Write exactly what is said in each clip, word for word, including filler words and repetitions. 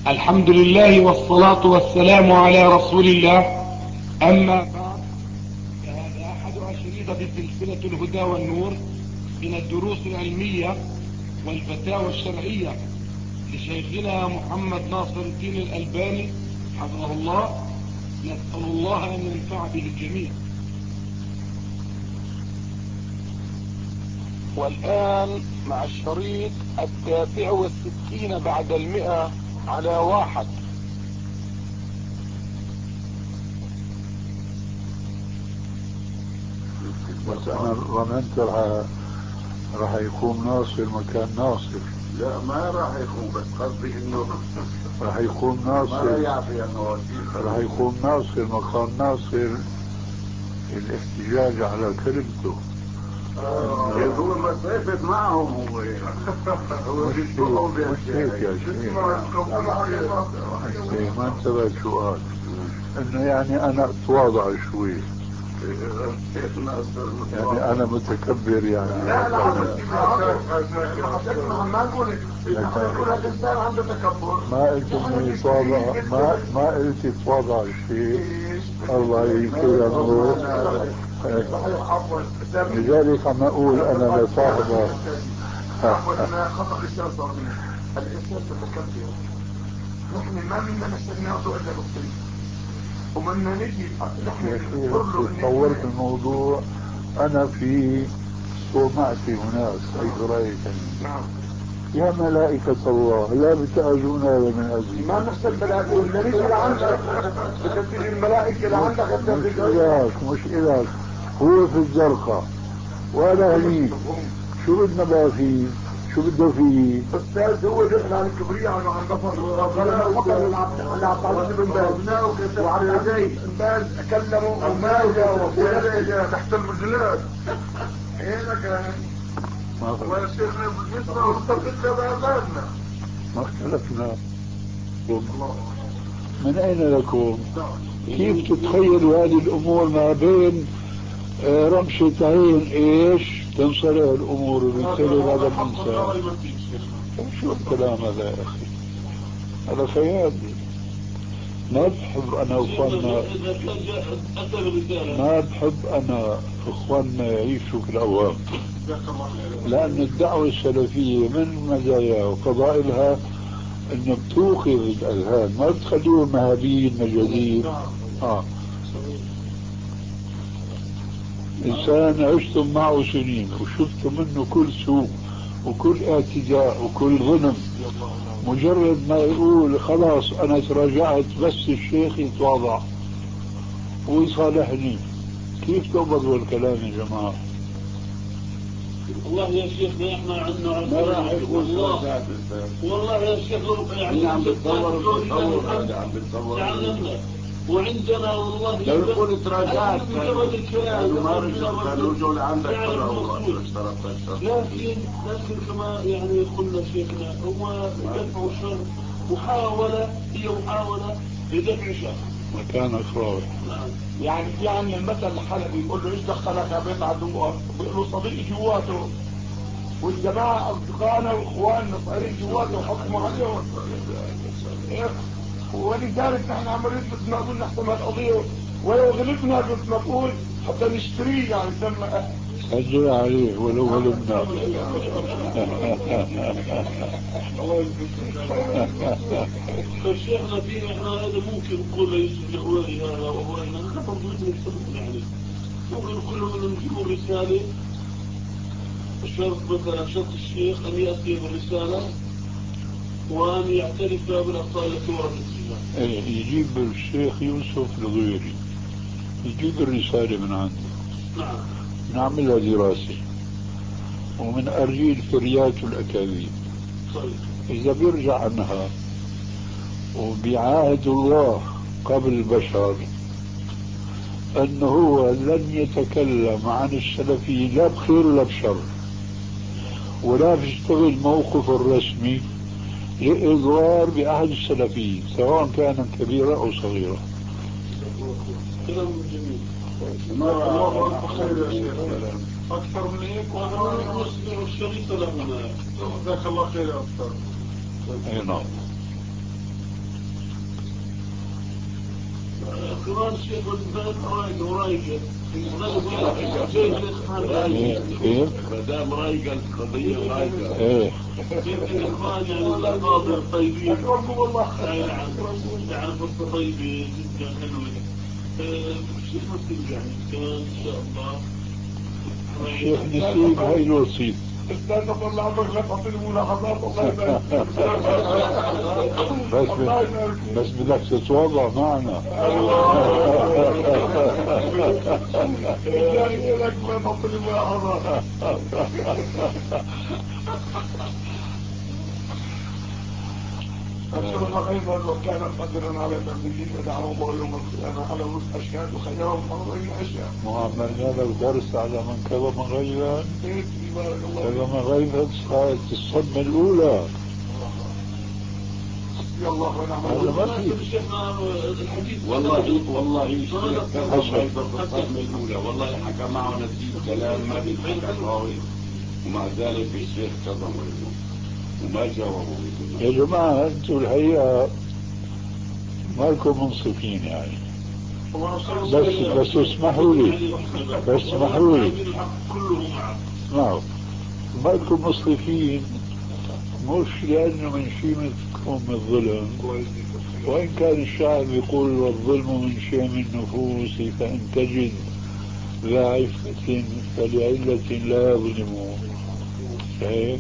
الحمد لله والصلاة والسلام على رسول الله. أما بعد، فهذا أحد أشرطة سلسلة الهدى والنور من الدروس العلمية والفتاوى الشرعية لشيخنا محمد ناصر الدين الألباني حفظه الله. نسأل الله أن ينفع به الجميع. والآن مع الشريط التاسع والستين بعد المئة على واحد. بس انا ظننت راح راح يقوم ناصر مكان ناصر. لا ما راح يقوم، بس قصدي انه راح يقوم ناصر، ما يعطي انه راح يقوم ناصر مكان ناصر الاحتجاج على كلمته. هو مسافة معهم. هو هو مش هيك يا شيخ، ما انتبهت سؤال انه يعني انا اتواضع شوي، يعني انا متكبر يعني. لا لا حضرتك ما نقول نقول الانسان عنده تكبر. ما قلت انه يتواضع، ما ما قلت يتواضع الشيء. الله يكرمه. لذلك عم اقول انا لصاحبه خطأ الانسان صار الانسان متكبر. نحن ما بدنا نستناده الا بالطريق ومن نجي نحن طورت الموضوع. انا في صومعتي هناك حيث رايتني. نعم. يا ملائكة الله لا بتأذونا من أجل ما نحسن ملائكة ولا نجي لعندك بتبتدي الملائكة لعندك. مش إلهك مش إلهك، هو في الزرقاء وأنا هنيك. شو بدنا بقى فيه؟ شو بده فيه؟ أستاذ هو دخل عن الكبرياء عنه عن ظفر وخطر اللي عطالوش بن باز وعبد العزيز بن باز كلموا وما جاوب ولا جاء تحت المجلات. ايه لك ويا شيخنا بالنسبة واستقلنا بأماننا ما اختلفنا. من أين لكم؟ كيف تتخيلوا هذه الأمور ما بين رمشة عين إيش تنصلح الأمور وبالتالي هذا الإنسان؟ شو الكلام هذا يا أخي؟ هذا خيال. ما بحب أنا أخواننا ما بحب أنا أخواننا يعيشوا في الأوهام، لأن الدعوة السلفية من مزاياها وفضائلها أنه بتوقظ الأذهان، ما بتخليهم مهابين مجازين. آه. إنسان عشتم معه سنين وشفتم منه كل سوء وكل اعتداء وكل ظلم، مجرد ما يقول خلاص أنا تراجعت بس الشيخ يتواضع ويصالحني، كيف تقبضوا الكلام يا جماعة؟ والله يا شيخنا احنا عندنا ما راح يكون والله والله يا شيخ يعني عم بتصور بتصور عم بتصور تعلمنا وعندنا والله لو يكون تراجعت مجرد الكلام ما رجعوا كانوا رجعوا لعندك لكن لكن كما يعني قلنا شيخنا هو دفع الشر محاولة، هي محاولة لدفع شر مكان أخرى. يعني في عندنا المثل الحلبي بيقول له ايش دخلك يا بيت عدوك؟ بيقول له صديقي جواته والجماعة أصدقائنا وإخواننا صايرين جواته وحكموا عليهم. ولذلك نحن عمالين مثل ما قلنا نحسم هالقضية ولو غلبنا مثل ما نقول حتى نشتريه يعني سمى سجل عليه ولو غلبنا. فالشيخنا فيه احنا هذا ممكن نقول ليس لأولي هذا وأولينا نحن برضو نستفيد يعني ممكن نقول لهم نجيبوا رسالة شرط مثلا شرط الشيخ أن يأتي بالرسالة وأن يعترف بالأخطاء التي وردت فيها. ايه يجيب الشيخ يوسف الغويري يجيب الرسالة من عنده. نعم. نعملها دراسة ومن أرجيل فريات الأكاذيب. طيب. إذا بيرجع عنها وبيعاهد الله قبل البشر أنه هو لن يتكلم عن السلفيين لا بخير ولا بشر ولا بيشتغل موقف الرسمي لإضرار بأحد السلفيين سواء كان كبيرا أو صغيرا. كلام جميل. الله خير يا شيخ. أكثر من هيك وأنا نصبح الشريط لهنا. جزاك الله خير يا أستاذ. أي نعم. كمان شيخ البلد رايقة ورايقة كيف؟ مدام رايقة القضية رايقة. ايه كيف الإخوان يعني الأفاضل الطيبين أكرمكم والله. نعم نعم فرصة طيبة جدا حلوة. الشيخ نسيب يعني كمان إن شاء الله. الشيخ نسيب هاي الوصية. استنى طلع عمرك لا تعطيني ملاحظات الله يبارك بس بس بدك تتوضع معنا. جاي لك ما تعطيني ملاحظات. أشهد أيضا وكان قدرا على تنزيل ودعوه الله يوم القيامة على رؤوس أشهاد وخيرهم مرضين أشياء. وعملنا لك درس على من كظم غيظا كظم غيظا صارت الصدمة الأولى. يا الله ونعم هذا ما في. والله والله الشيخ كظم غيظا في الصدمة الأولى والله حكى معه نسيب كلام ما بيتحكى الراوي ومع ذلك الشيخ كظم غيظا وما جاوبوا. يا جماعة أنتم الحقيقة مالكم منصفين يعني. بس بس اسمحوا لي بس اسمحوا لي اسمعوا مالكم منصفين مش لأنه من شيمتكم الظلم، وإن كان الشاعر يقول والظلم من شيم النفوس فإن تجد ذا عفة فلعلة لا يظلمون. شايف؟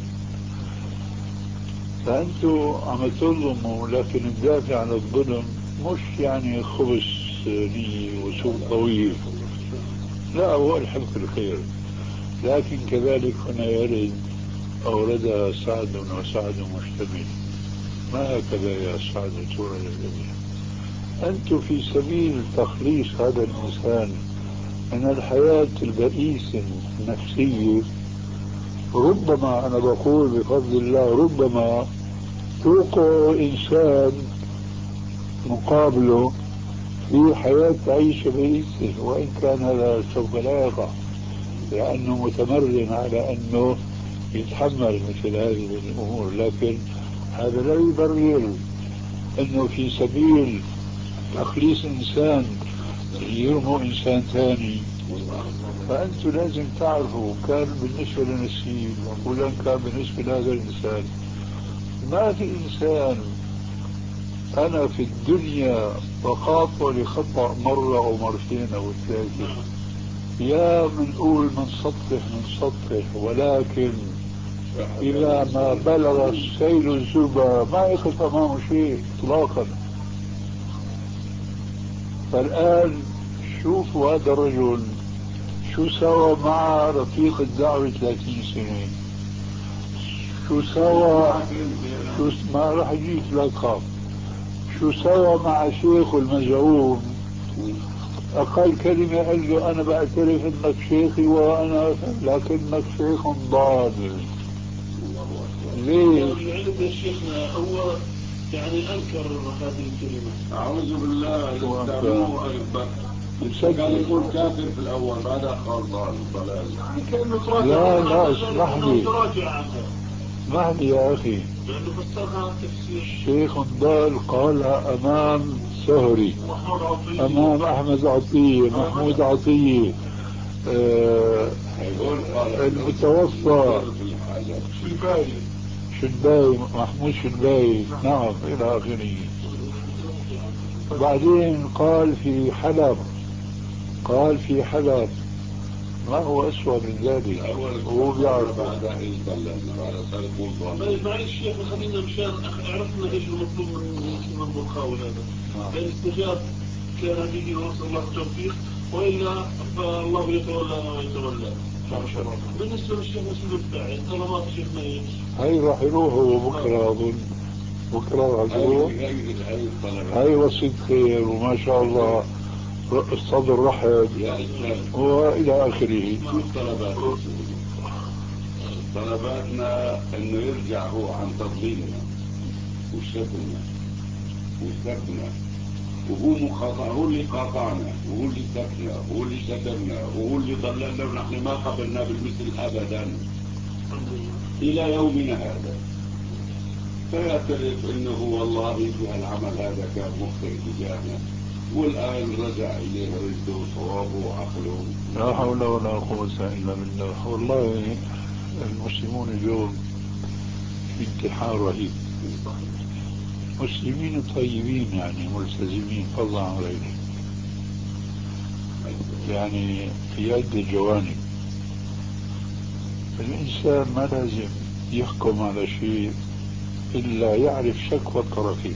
فأنتوا عم تظلموا لكن الدافع عن الظلم مش يعني خبث نية وسوء طويل، لا هو الحب في الخير. لكن كذلك هنا يرد أوردها سعد وسعد مشتمل، ما هكذا يا سعد تورد الجميع. أنتم في سبيل تخليص هذا الإنسان من الحياة البئيسة النفسية، ربما أنا بقول بفضل الله ربما توقع إنسان مقابله في حياة تعيش بئيسة، وإن كان هذا سوف لا يقع لأنه متمرن على أنه يتحمل مثل هذه الأمور. لكن هذا لا يبرر أنه في سبيل تخليص إنسان يرموا إنسان ثاني. فأنتم لازم تعرفوا كان بالنسبة لنسيب ولا كان بالنسبة لهذا الإنسان، ما في إنسان أنا في الدنيا بخاطئ لخطأ مرة أو مرتين أو ثلاثة، يا منقول من سطح من سطح، ولكن إذا ما بلغ السيل الزبا ما يقف أمامه شيء إطلاقا. فالآن شوفوا هذا الرجل شو سوى مع رفيق الدعوة ثلاثين سنة، شو سوى شو ما راح يجيك لا تخاف، شو سوى مع شيخ المزعوم. أقل كلمة قال له أنا بعترف إنك شيخي وأنا لكنك شيخ ضال. ليه؟ العلم يا شيخنا هو يعني أنكر هذه الكلمة. أعوذ بالله استعملوا كان يقول كافر في الأول بعدها قال ضال ضلال. لا لا اسمح لي اسمح لي يا أخي. الشيخ ضال قال أمام سهري أمام أحمد عطية محمود عطية آه المتوفى شنباي محمود شنباي نعم إلى آخره. بعدين قال في حلب قال في حلب ما هو أسوأ من ذلك هو بيعرف. معلش شيخ خلينا مشان عرفنا ايش المطلوب من المقاول هذا. فإن استجاب كان به ونسأل الله التوفيق، وإلا فالله يتولى ما يتولى. بالنسبة للشيخ مسلم الداعي طلبات شيخنا ايش؟ هاي راح يروحوا بكرة أظن بكرة راح يروح. هاي وصية خير وما شاء الله الصدر رحب وإلى آخره. طلباتنا انه يرجع هو عن تضليلنا وشتمنا وسبنا، وهو مقاطع، هو اللي قاطعنا وهو اللي سبنا وهو اللي شتمنا وهو اللي ضللنا، ونحن ما قبلنا بالمثل ابدا الى يومنا هذا. فيعترف انه والله في العمل هذا كان مخطئ تجاهنا والآن رجع إليه رشده وصوابه وعقله. لا حول ولا قوة إلا بالله. والله المسلمون اليوم في امتحان رهيب. مسلمين طيبين يعني ملتزمين فضلا عن غيرهم، يعني في عدة جوانب. الإنسان ما لازم يحكم على شيء إلا يعرف شكوى الطرفين.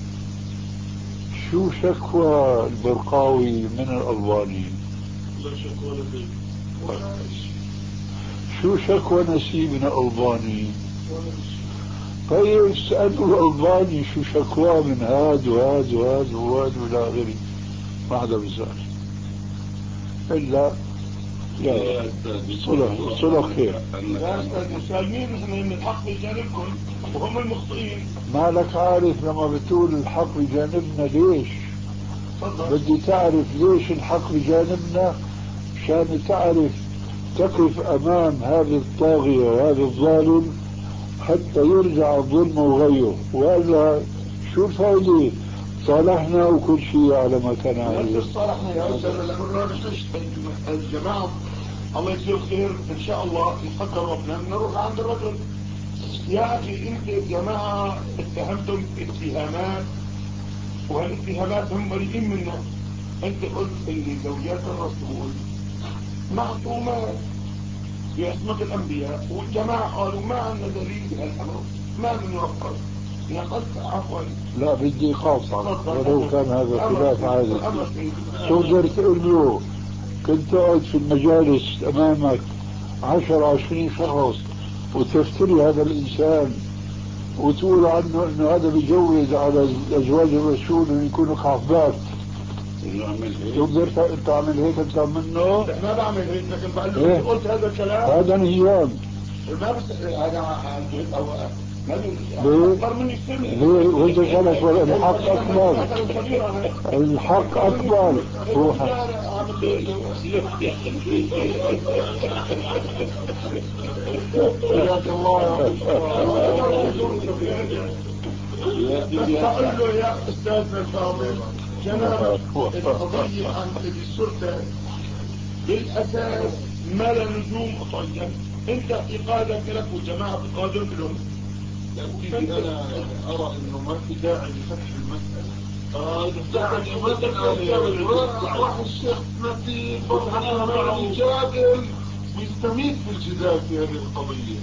شو شكوى البرقاوي من الألباني؟ لا شكوى لدي. شو شكوى نسيب من الألباني؟ طيب اسألوا الألباني شو شكوى من هاد وهاد وهاد وهاد وإلى آخره. ما حدا بيسأل إلا يا صلح صلح خير. يا أستاذ مسالمين إن الحق بجانبكم وهم المخطئين. مالك عارف لما بتقول الحق بجانبنا ليش؟ بدي تعرف ليش الحق بجانبنا، مشان تعرف تقف أمام هذا الطاغية وهذا الظالم حتى يرجع الظلم وغيره، وإلا شو الفائدة؟ صالحنا وكل شيء على ما كان عليه. صالحنا يا أستاذ الأمر الجماعة الله يجزيه خير إن شاء الله يقدر ربنا نروح عند الرجل. يا أخي أنت الجماعة اتهمتم اتهامات وهالاتهامات هم بريئين منها. أنت قلت إن زوجات الرسول معصومات بعصمة الأنبياء، والجماعة قالوا ما عندنا دليل بهالأمر، ما بنوقف نقلت عفوا. لا بدي قاطعك ولو كان هذا خلاف عادتي. تقدر تقول له كنت تقعد في المجالس أمامك عشر عشرين شخص وتفتري هذا الإنسان وتقول عنه إنه هذا بيجوز على أزواج الرسول إنه يكونوا كعبات. تقدر تعمل هيك أنت منه؟ ما بعمل هيك، لكن بقول له إيه؟ قلت هذا الكلام هذا انهيام. ما بس هذا أو أكبر مني سن. ليه؟ وأنت غلط ولا الحق أكبر؟ الحق أكبر. هو حياك الله. بس أقول له يا أستاذنا الفاضل جناب القضية عن السلطة بالأساس ما لا نجوم أطيب. أنت اعتقادك لك والجماعة اعتقادهم لهم. أنا أرى إنه ما في داعي لفتح المسألة. آه داعي المسألة راح الشيخ نتيب برهنها مع الجادل ويستميت في الجدال في هذه القضية.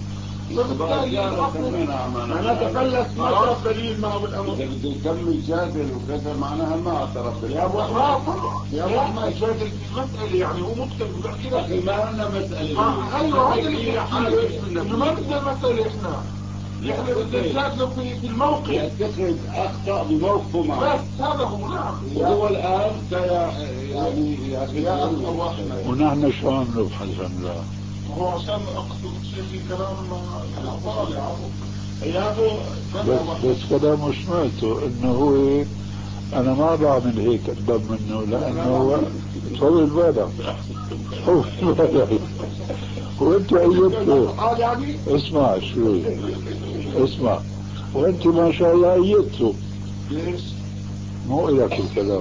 معناها تفلس ما اعترف دليل معه بالامر. اذا بده يكمل جادل وكذا معناها ما اعترف دليل. يا ابو احمد يا ابو احمد جادل في المسألة، يعني هو مكتب بحكي لك ما لنا مسألة. آه ايوه هذا اللي بحكي انه ما بدنا مسألة احنا. احنا بدنا نجادله في في الموقف. يتخذ اخطاء بموقفه معه. بس هذا هو. نعم. وهو الان يعني يا ابو احمد ونحن شو عم نبحث عن لا هو عشان اقصد شيء في كلام طالع يا ابو بس, بس كلامه سمعته انه هو انا ما بعمل هيك قدام منه لانه هو طول بالك طول بالك وانت ايدته. اسمع شوي اسمع وانت ما شاء الله ايدته. ليش؟ مو إلك الكلام.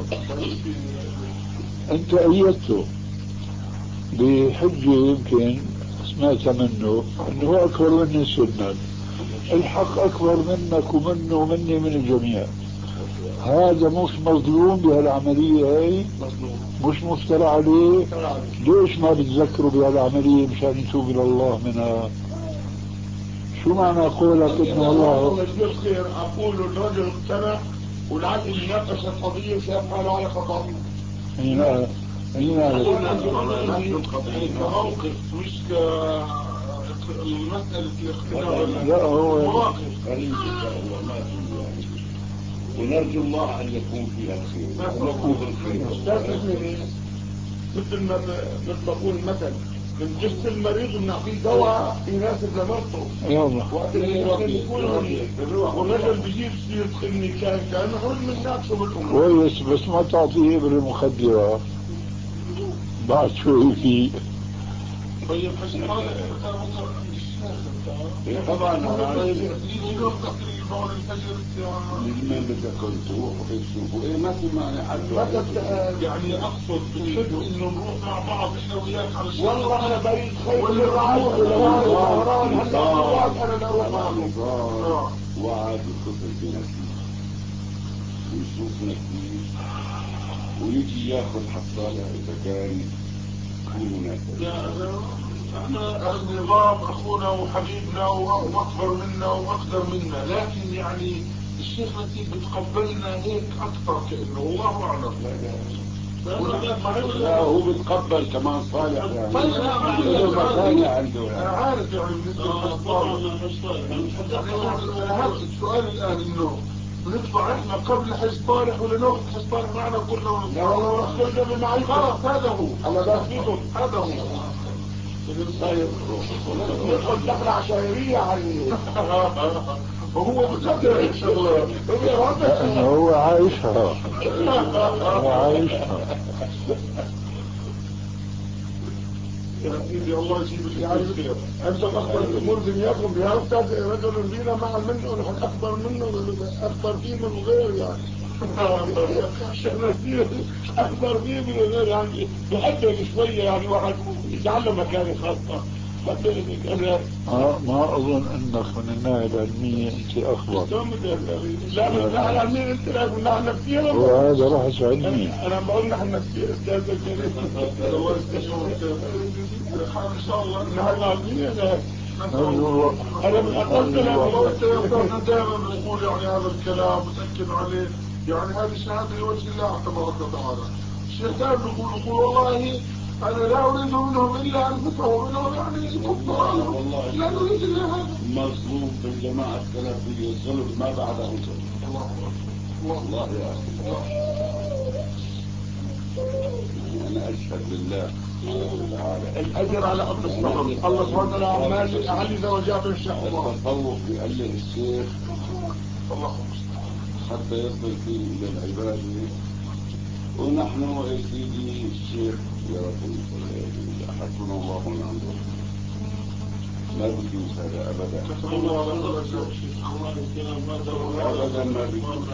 انت ايدته بحجة يمكن سمعت منه انه هو اكبر مني سنا. الحق اكبر منك ومنه ومني من الجميع. هذا مش مظلوم بهالعملية هاي؟ مش مفترى عليه؟ ليش ما بتذكروا بهالعملية مشان يتوب الى الله منها؟ شو معنى قولك انه الله الله يجزيه خير؟ اقول الرجل اقتنع ولعل يناقش القضية وشاف حاله على خطأ. هنا هنا موقف مش المسألة الاختلاف. لا هو ونرجو الله ان يكون فيها خير ونطلب الخير. مثل ما بنقول مثل من جسد المريض بنعطيه دواء يناسب لمرضه. يلا وقت اللي يكون والرجل بيجيب سيرة اني كان كان نحن بنناقشه بالامور كويس بس ما تعطيه ابره مخدرة بعد شوي فيه. طيب طبعا بعد الفجر لمن بدك تروح وتشوفوا ايه ما في معنى حد يعني اقصد بنحب انه نروح مع بعض احنا وياك على الشارع. والله انا بريد خير من الرعاية والهوان والسهران هلا في انا اروح معكم. وعاد يتصل بنا كثير ويشوفنا كثير ويجي ياخذ حصالة اذا كان في مناسبة. احنا النظام اخونا وحبيبنا واكبر منا واقدر منا، لكن يعني الشيخ نسيب بتقبلنا هيك اكثر كانه والله اعلم. لا هو بتقبل كمان صالح يعني. طيب انا عنده انا عارف يعني بالنسبه للصالح. انا هذا السؤال الان انه ندفع احنا قبل حج صالح ولا ناخذ حج صالح معنا كلنا؟ لا والله نخرج معي خلاص هذا هو. انا بفيدهم هذا هو. ندخل دخلة عشائرية عليه. وهو بقدر الشغلة هو عايشها هو عايشها. يا سيدي الله يجيب يعني انت اخبر الامور دنياكم بها استاذ رجل فينا مع منه نحن اكبر منه اكبر فيه من غير يعني. اكبر فيه من غير يعني بحبك شوية يعني واحد يجعل له مكانه خاصة. آه ما اظن انك من الناحية العلمية انت اخبر. لا من الناحية العلمية انت لا من الناحية النفسية. وهذا بحث علمي. انا بقول نحن النفسية استاذ الكريم. الله يستشعرك ان شاء الله الناحية العلمية لا. انا من اقل كلام دائما بنقول يعني هذا الكلام متأكد عليه يعني هذه شهادة لوجه الله تبارك وتعالى. الشيطان بيقول يقول والله انا لا اريد منهم الا انفسهم منهم يعني كفار لا نريد الا هذا. مظلوم في الجماعة السلفية الظلم ما بعده ظلم. والله يا اخي انا اشهد بالله الاجر على ارض الصبر. الله سبحانه وتعالى عمال علي درجات ان شاء الله. التصوف بيقلل الشيخ اللهم حتى يصل فيه الى العباده ونحن يا سيدي الشيخ يا رب حسبنا الله ونعم الوكيل ما بيجوز هذا ابدا ابدا ما بيجوز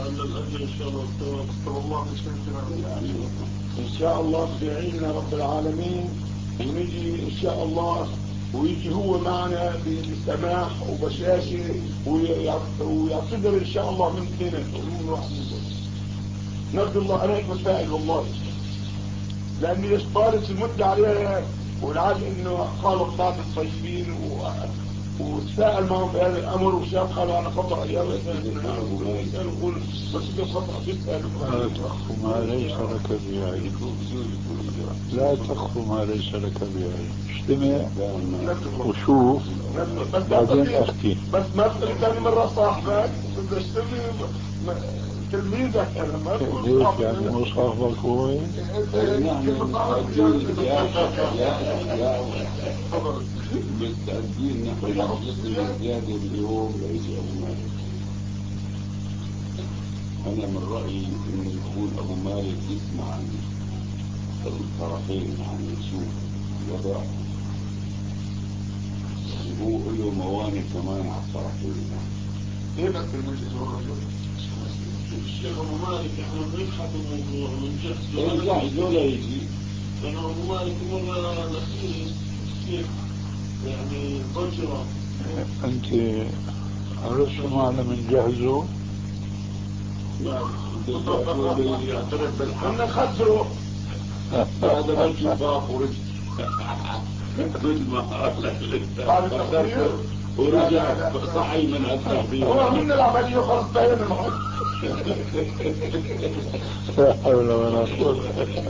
ان شاء الله بيعيننا رب العالمين ونجي ان شاء الله ويجي هو معنا بسماح وبشاشة ويعتذر ان شاء الله من اثنين. نرجو الله. انا هيك بسائل والله لاني طالت المدة عليها والعاد انه قالوا بعض الطيبين وتساءل معهم بهذا الامر وشاف قالوا انا خطأ ايام يقول بس ده خطأ بيسأل. لا تخف ما ليس لك بعلم. لا تخف ما ليس لك بعلم. اجتمع وشوف بعدين احكي. بس ما تقول ثاني مرة صاحبك بدي اشتري تلميذك انا ما تقول ليش يعني مو صاحبك هو؟ مستعدين نحن نحن زيادة اليوم ليجي أبو مالك. أنا من رأيي إنه يكون أبو مالك يسمع عن الطرفين عن يشوف الوضع وهو له موانع كمان على الطرفين. ايه بس الوجه الشيخ ابو مالك احنا بنبحث الموضوع ونجهز نجهز ولا يجي لانه ابو مالك مرة الاخير الشيخ يعني ضجرة. انت عرفت معنى من جهزه؟ يعترف بالحق انا خسره هذا بس يفاق ورجع مثل ما قال ورجع صحي من التحضير. هو من العملية خلص بينا معه. لا حول ولا قوة.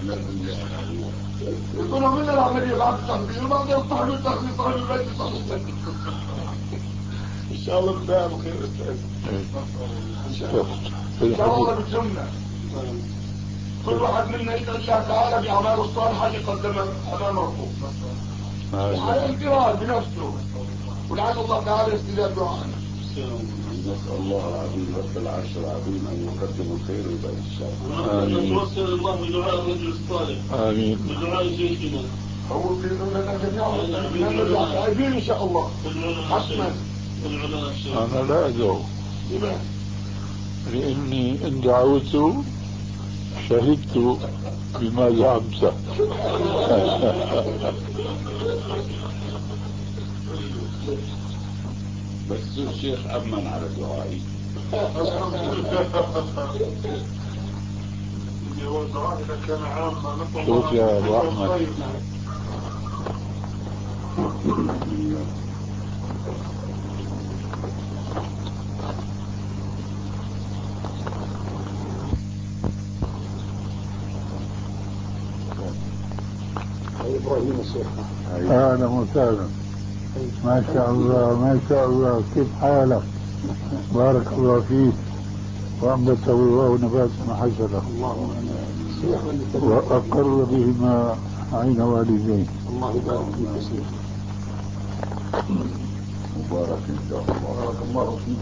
يقولوا من العملية بعد التحضير بعد يصحوا التحضير صحوا البيت صحوا البيت. ان شاء الله بتاعه خير ان شاء الله. ان شاء الله بتجمنا كل واحد منا يدعو الله تعالى بأعماله الصالحة يقدمها أمام ربه وعلى القراءة بنفسه ولعل الله تعالى يستجاب دعاءنا. نسأل الله العظيم رب العرش العظيم أن يقدم الخير ويبارك الشر. آمين. نوصل الله بدعاء الرجل الصالح. آمين. بدعاء جيشنا. هو في لنا جميعا نرجع تائبين إن شاء الله. حسنا. أنا لا أدعو لماذا؟ لأني إن دعوت شهدت بما زعمت. بس الشيخ أمن على دعائي. الحمد لله. هو دعائي كان عاما. شوف يا أبو أحمد، إبراهيم الشيخ. أهلا وسهلا. ما شاء الله ما شاء الله، كيف حالك؟ بارك الله فيك، وأنبته الله نباتا حسنا وأقر بهما عين والديه. الله يبارك فيك يا شيخ. مبارك إن شاء الله. بارك الله فيك.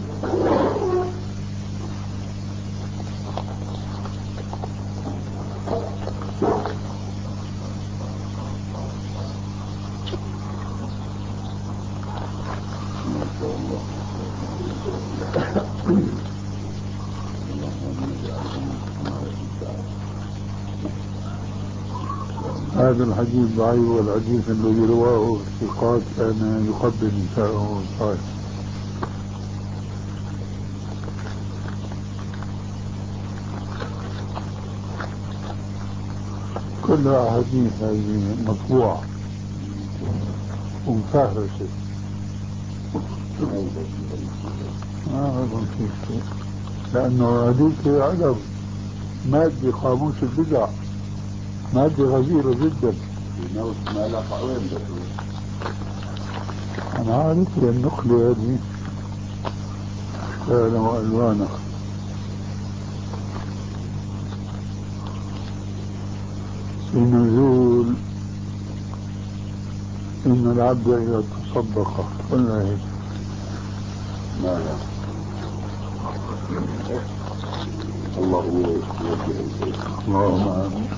هذا الحديث ضعيف، والحديث الذي رواه الثقات كان يقبل نساءه صحيح. كلها أحاديث هذه مطبوعة ومفهرسة. ما أظن في شيء، لأنه هذيك علم مادة قاموس البدع، مادة غزيرة جدا. ما لقى وين بس؟ أنا عارف النقلة هذه أشكالا وألوانا. في نزول إن العبد إذا تصدق ولا هيك. ما لا الله هو يوجه. اللهم آمين.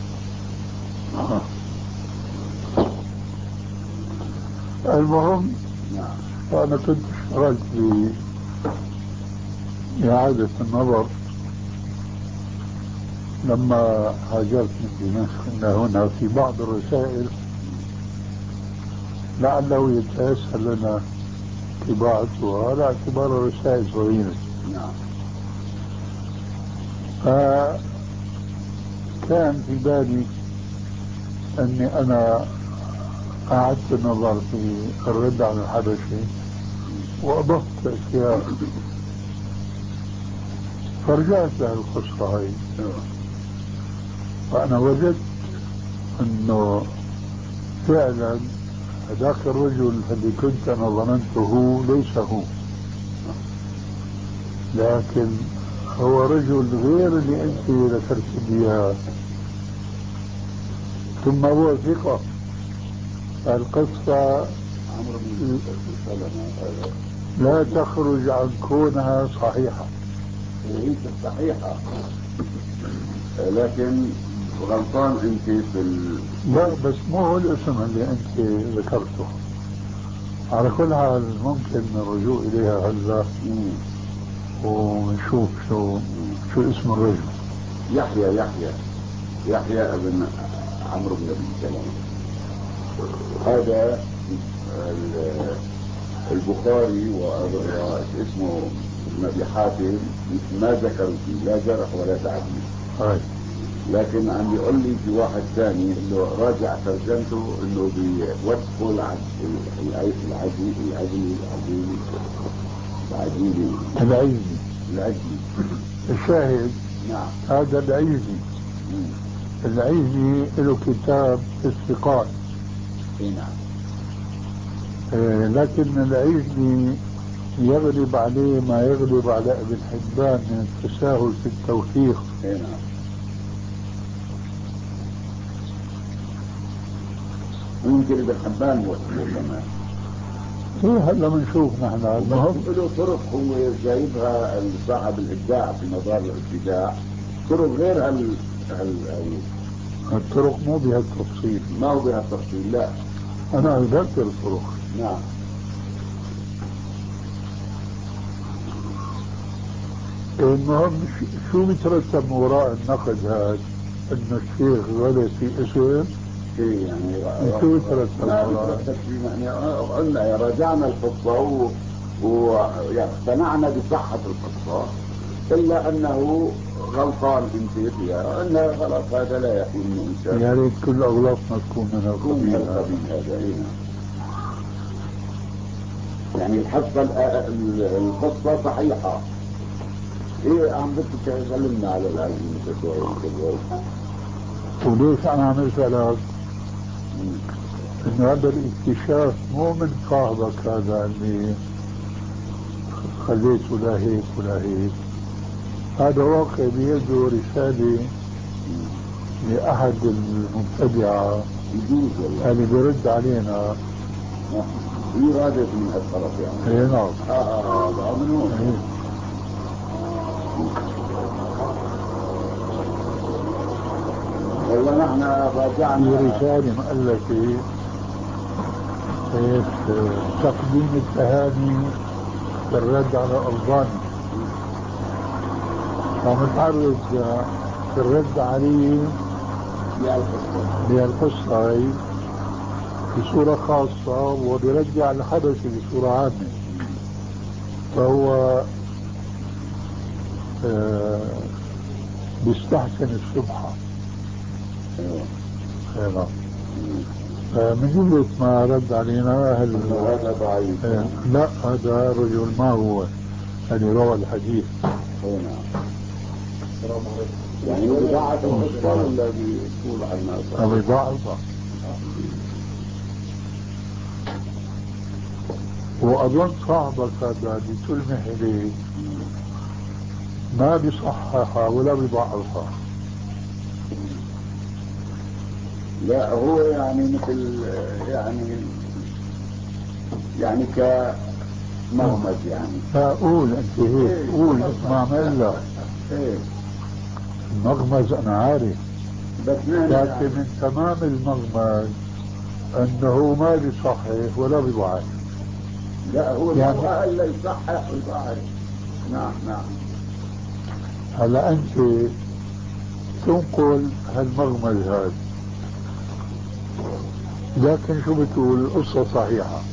المهم، أنا كنت اشتغلت بإعادة النظر لما هاجرت من دمشق إلى هنا في بعض الرسائل، لعله يتيسر لنا طباعتها على اعتبار رسائل صغيرة. نعم. فكان في بالي أني أنا أعدت النظر في الرد على الحبشي وأضفت أشياء، فرجعت لها القصة هاي، فأنا وجدت أنه فعلا هذاك الرجل الذي كنت أنا ظننته هو ليس هو، لكن هو رجل غير اللي أنت ذكرت لي، ثم هو ثقة. القصة لا تخرج عن كونها صحيحة. هي صحيحة، لكن غلطان انت في ال... لا بس مو هو الاسم اللي انت ذكرته. على كل حال ممكن الرجوع اليها هلا ونشوف شو شو اسم الرجل. يحيى يحيى يحيى ابن عمرو بن ابي سلام. هذا البخاري واسمه ابن ابي حاتم ما ذكروا فيه لا جرح ولا تعديل. هاي. لكن عم يقول لي في واحد ثاني انه راجع ترجمته انه بوصفه العجلي العجلي العجلي العجلي العيزي العجلي الشاهد. نعم. هذا العيزي. العيزي له كتاب الثقات. نعم. آه لكن العيزي يغلب عليه ما يغلب على ابن حبان من التساهل في التوثيق. نعم. ممكن ابن حبان وصفه كمان. ايه هلا بنشوف نحن. المهم له طرق هو جايبها صاحب الابداع في مدار الابتداع، طرق غير هال هال الطرق مو بهالتفصيل. ما هو بهالتفصيل لا. انا اذكر الطرق. نعم. المهم شو بيترتب وراء النقد هذا؟ انه الشيخ غلط في اسم شيء يعني شو بيترتب ما وراء؟ بيترتب شيء يعني قلنا رجعنا القصة واقتنعنا بصحة القصة إلا أنه غلطان أنت فيها أنه خلاص هذا لا يكون من إنسان. يا ريت كل أغلاطنا تكون من القبيل هذا. هذا يعني الحصة القصة صحيحة. إيه عم بدك تكلمنا على العلم المتساهل. وليش أنا عملت لك؟ إنه هذا الاكتشاف مو من صاحبك هذا اللي خليته لا هيك ولا هيك. هذا واقع بيده رسالة لأحد المبتدعة اللي بيرد علينا. هي رادت من الطرف يعني. اي نعم. اه اه منو؟ والله نحن راجعنا في رسالة مؤلفة ايش تقديم التهاني بالرد على ألباني، فمتعرض في الرد عليه بهالقصة هي بصورة خاصة وبيرجع على الحدث بصورة عامة. فهو آه بيستحسن السبحة. ايوه. من جملة ما رد علينا هل هذا ضعيف؟ آه لا، هذا رجل ما هو اللي روى الحديث. نعم. يعني بضاعة القصة ولا بيقول عنها؟ بضاعة. وأظن صاحبك هذا اللي تلمح إليه ما بيصححها ولا بيضعفها. لا هو يعني مثل يعني يعني كمغمز يعني. لا قول أنت هيك، قول اسمع ملا. ايه المغمز أنا عارف، بس لكن يعني من تمام المغمز أنه ما بيصحح ولا بيضعف. لا هو يعني ما إلا يصحح ويضعف. نعم نعم. هلا أنت تنقل هالمغمز هذا، لكن شو بتقول؟ القصة صحيحة.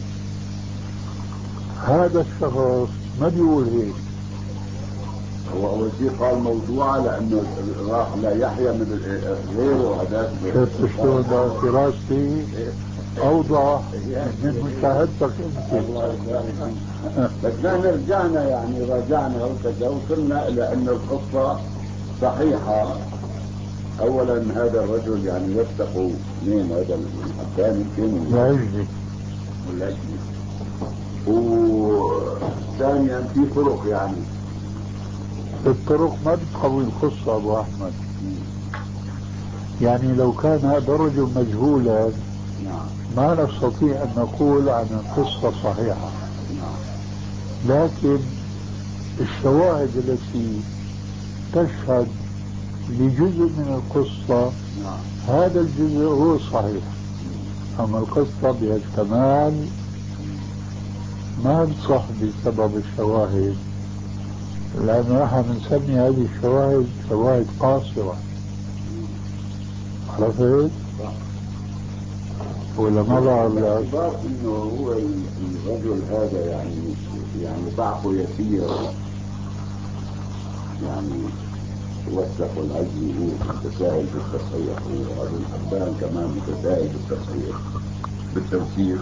هذا الشخص ما بيقول هيك. هو أول شيء قال موضوعة لأنه راح لا يحيى من غيره هذاك. شفت شلون دراستي أوضح من مشاهدتك أنت. الله يبارك. بس نحن رجعنا يعني راجعنا وكذا وصلنا إلى أن القصة صحيحة. أولا هذا الرجل يعني يفتقوا مين هذا الثاني يمكن العجلي والعجلي. وثانيا في طرق يعني الطرق ما بتقوي القصة أبو أحمد. يعني لو كان هذا الرجل مجهولا ما نستطيع أن نقول عن القصة صحيحة. لكن الشواهد التي تشهد لجزء من القصة هذا الجزء هو الصحيح. أما القصة بهالكمال ما بتصح بسبب الشواهد، لأنه نحن بنسمي هذه الشواهد شواهد قاصرة. عرفت؟ ولا ما بعرف باعتبار انه هو الرجل هذا يعني يعني ضعفه يسير يعني وثق العجل هو متساهل بالتصحيح، وهذا الحبان كمان متساهل بالتصحيح بالتوثيق.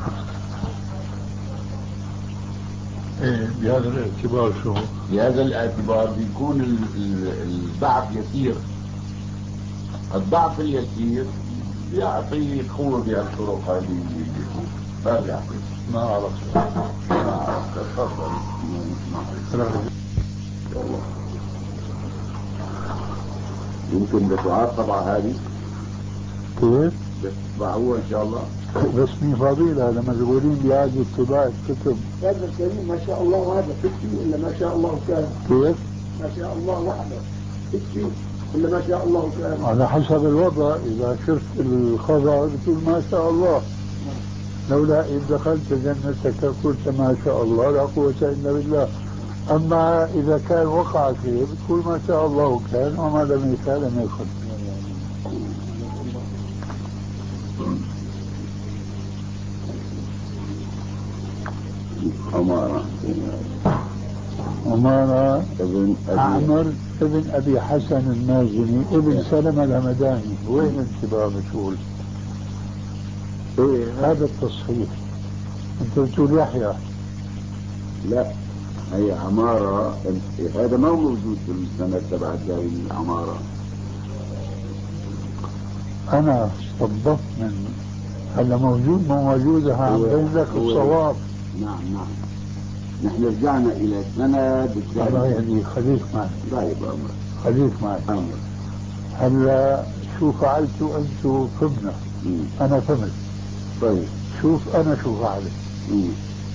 ايه بهذا الاعتبار شو؟ بهذا الاعتبار بيكون الضعف يسير. الضعف اليسير يعطي قوة بهالطرق هذه. ما بيعطي. ما أعرف. ما أعرف. تفضل. يمكن بتوعات طبعا هذه كيف؟ بتطبعوها إن شاء الله. بس مين فضيلة هذا مشغولين بهذه طباعة الكتب. هذا الكريم ما شاء الله وهذا تكفي إلا ما شاء الله كان. كيف؟ ما شاء الله وحده تكفي إلا ما شاء الله كان. على حسب الوضع، إذا شفت الخبر بتقول ما شاء الله. لولا إذ دخلت جنتك قلت ما شاء الله لا قوة إلا بالله. أما إذا كان وقع شيء بتقول ما شاء الله كان وما لم يشاء لم يكن. عمارة عمارة ابن عمر ابن أبي حسن المازني ابن سلمة الهمداني. وين انت بقى بتقول؟ ايه هذا التصحيح. انت بتقول يحيى. لا هي عمارة، هذا ما هو موجود في السند تبع الدارمي عمارة. أنا استنبطت من هلا موجود مو موجود عم بين لك الصواب. نعم نعم. نحن رجعنا إلى سند الدارمي. الله يهديك خليك معي. طيب أمر. خليك معي. أمر. هلا شو فعلتوا أنتوا فهمنا. أنا فهمت. طيب. شوف أنا شو فعلت. مم.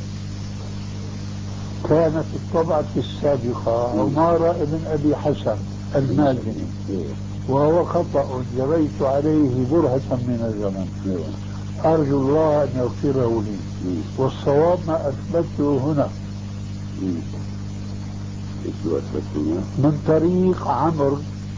كانت الطبعة السابقة عمارة ابن أبي حسن المازني، وهو خطأ جريت عليه برهة من الزمن، أرجو الله أن يغفره لي، والصواب ما أثبته هنا من طريق عمرو.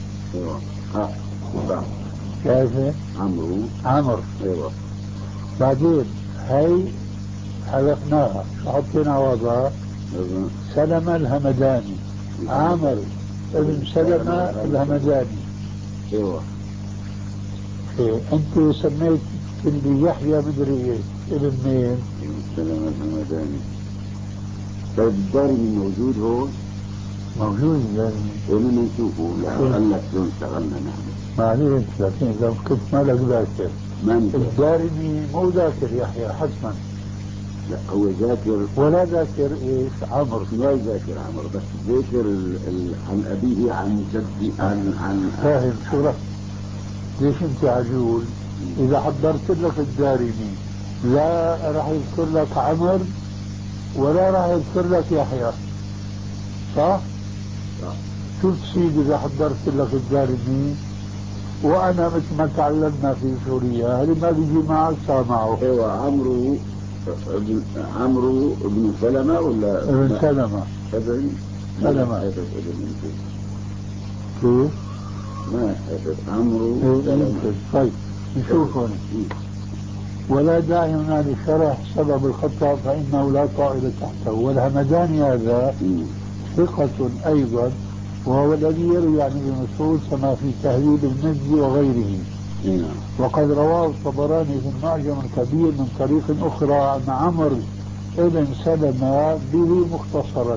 شايفه؟ عمرو عمرو. ايوه. بعدين هي حذفناها، حطينا وضع سلمة الهمداني. عمر ابن سلمة الهمداني. ايوه. إيه. انت سميت اللي يحيى مدري ايه ابن مين؟ سلمة الهمداني. طيب الدارمي موجود هون؟ موجود الدارمي. ولما نشوفه لا قال لك شو اشتغلنا نحن. معليش لكن اذا كنت مالك ذاكر. ما الدارمي مو ذاكر يحيى حتما. لا هو ذاكر ولا ذاكر ايش عمرو. لا ذاكر عمرو بس ذاكر ال... ال... عن ابيه عن جدي عن عن فاهم شو رأيك؟ ليش انت عجول؟ اذا حضرت لك الدارمي لا راح يذكر لك عمر ولا راح يذكر لك يحيى، صح؟ صح. شو تصير اذا حضرت لك الدارمي وانا مثل ما تعلمنا في سوريا هل ما بيجي معك سامعه؟ ايوه. عمرو ابن عمرو ابن سلمة ولا ابن سلمة. ابن سلمة. ابن كيف؟ ما حدث عمرو سلمة. طيب نشوف هون. ولا داعي هنا لشرح سبب الخطأ فإنه لا طائل تحته. والهمداني هذا ثقة أيضا، وهو الذي يروي عن ابن مسعود كما في تهذيب المجد وغيره. وقد رواه الطبراني في المعجم الكبير من طريق أخرى عن عمرو ابن سلمة به مختصرا،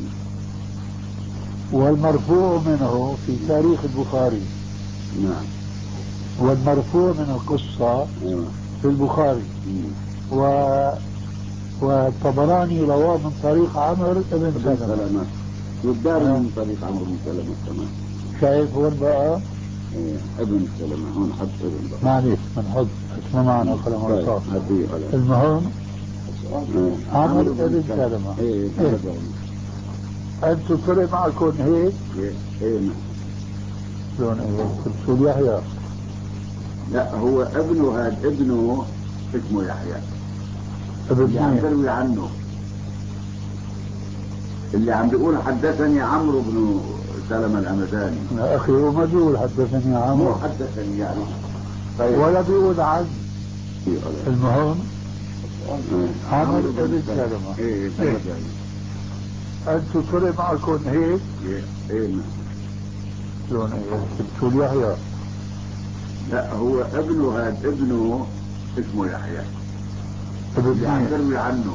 والمرفوع منه في تاريخ البخاري. نعم. والمرفوع من القصة في البخاري. و والطبراني رواه من طريق عمرو ابن سلمة. والدارمي من طريق عمرو بن سلمة كمان. شايف وين بقى؟ ايه ابن سلمة هون حط ابن بقى. معليش بنحط اسمه معنا قلم رصاص. المهم عمرو ابن سلمة. ايه إيه. انتوا طلع معكم هيك؟ ايه ايه نعم. شلون ايه؟ بتقول يحيى؟ لا هو ابنه هذا ابنه اسمه يحيى. ابن اللي عم بروي عنه اللي عم بيقول حدثني عمرو بن سلمة الهمداني. يا اخي هو ما بيقول حدثني عمرو. مو حدثني يعني. طيب. ولا بيقول عن. المهم عمرو ابن سلمة. ايه ايه. انتوا طلع معكم هيك؟ ايه ايه نعم. شلون ايه؟ بتقول يحيى؟ لا هو ابنه هذا ابنه اسمه يحيى. اللي عم بروي عنه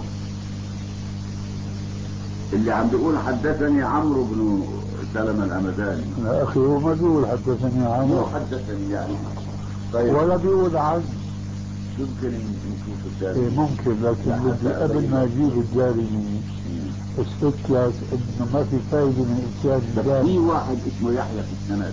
اللي عم بيقول حدثني عمرو بن سلمة الهمداني. يا اخي هو ما بيقول حدثني عمرو. مو حدثني يعني. طيب. ولا بيقول عن. يمكن نشوف الدارمي. إيه ممكن، لكن بدي قبل ما اجيب الدارمي اثبت لك انه ما في فايده من اتيان الدارمي. في واحد اسمه يحيى في السند.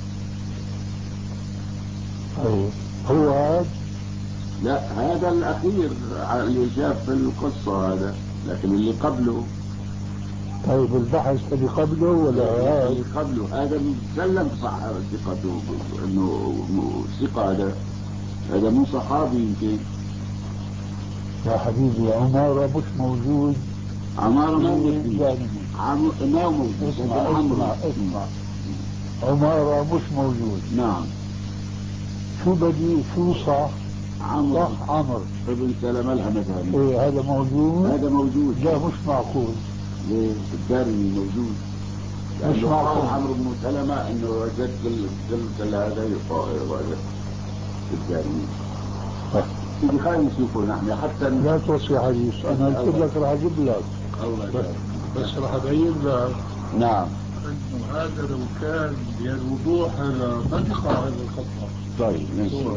ايه هو هذا؟ لا هذا الاخير اللي شاف في القصه هذا، لكن اللي قبله. طيب البحث اللي قبله ولا هذا؟ اللي قبله هذا مسلم صح ثقته انه ثقه. هذا هذا مو صحابي يمكن. يا حبيبي عمارة مش موجود. عمارة موجود. عمرو ما موجود. اسمع اسمع اسمع عمارة مش موجود. نعم. شو بدي شو صح؟ عمرو صح عمرو ابن سلمة الهمداني. ايه هذا موجود؟ هذا موجود. لا مش معقول. ليه؟ الدارمي موجود. مش معقول. عمرو بن سلمة انه وجدت كل كل كل هذا يطائر وجدت الدارمي. تيجي خلينا نشوفه نحن حتى لا توصي حديث، انا قلت لك راح اجيب لك. الله يبارك. بس راح ابين لك. نعم. انه هذا لو كان بهالوضوح هذا ما بيقع هذا الخطأ. طيب نشوف.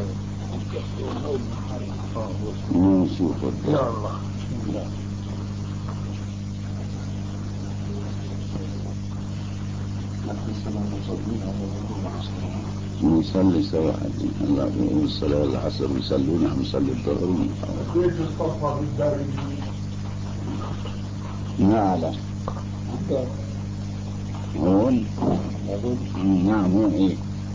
نشوف. يا الله. بسم الله. نصلي سوا هلا الصلاة العصر نصلي نحن نصلي الظهر. كيف الصفحة بالدارمي؟ ما على هون. نعم هون ايه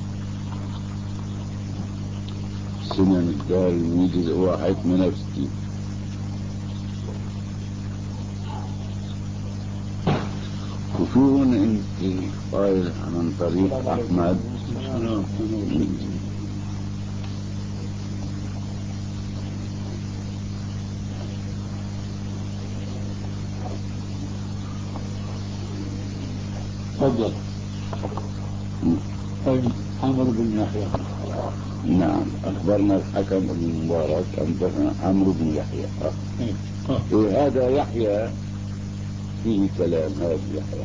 سنن الدارمي جزء واحد ثمانية وستين. وفي هون انت قايل عن طريق احمد. تفضل. عمرو بن يحيى. نعم اخبرنا الحكم بن مبارك انبأنا عمرو بن يحيى. إيه هذا يحيى فيه كلام. هذا يحيى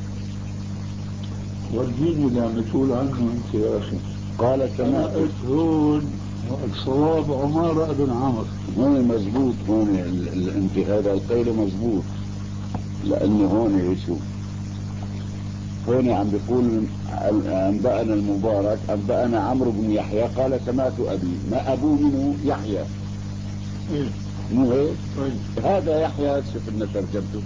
ورجيني لما تقول عنه انت يا اخي. قال سمعت هون الصواب عمارة بن عمرو. هون مزبوط. هون ال- ال- انت هذا القيل مزبوط لانه هون يشوف هون عم بيقول انبأنا المبارك انبأنا عمرو بن يحيى قال سمعت ابي. ما ابوه منه يحيى. ايه مو هيك؟ طيب هذا يحيى شوف لنا ترجمته.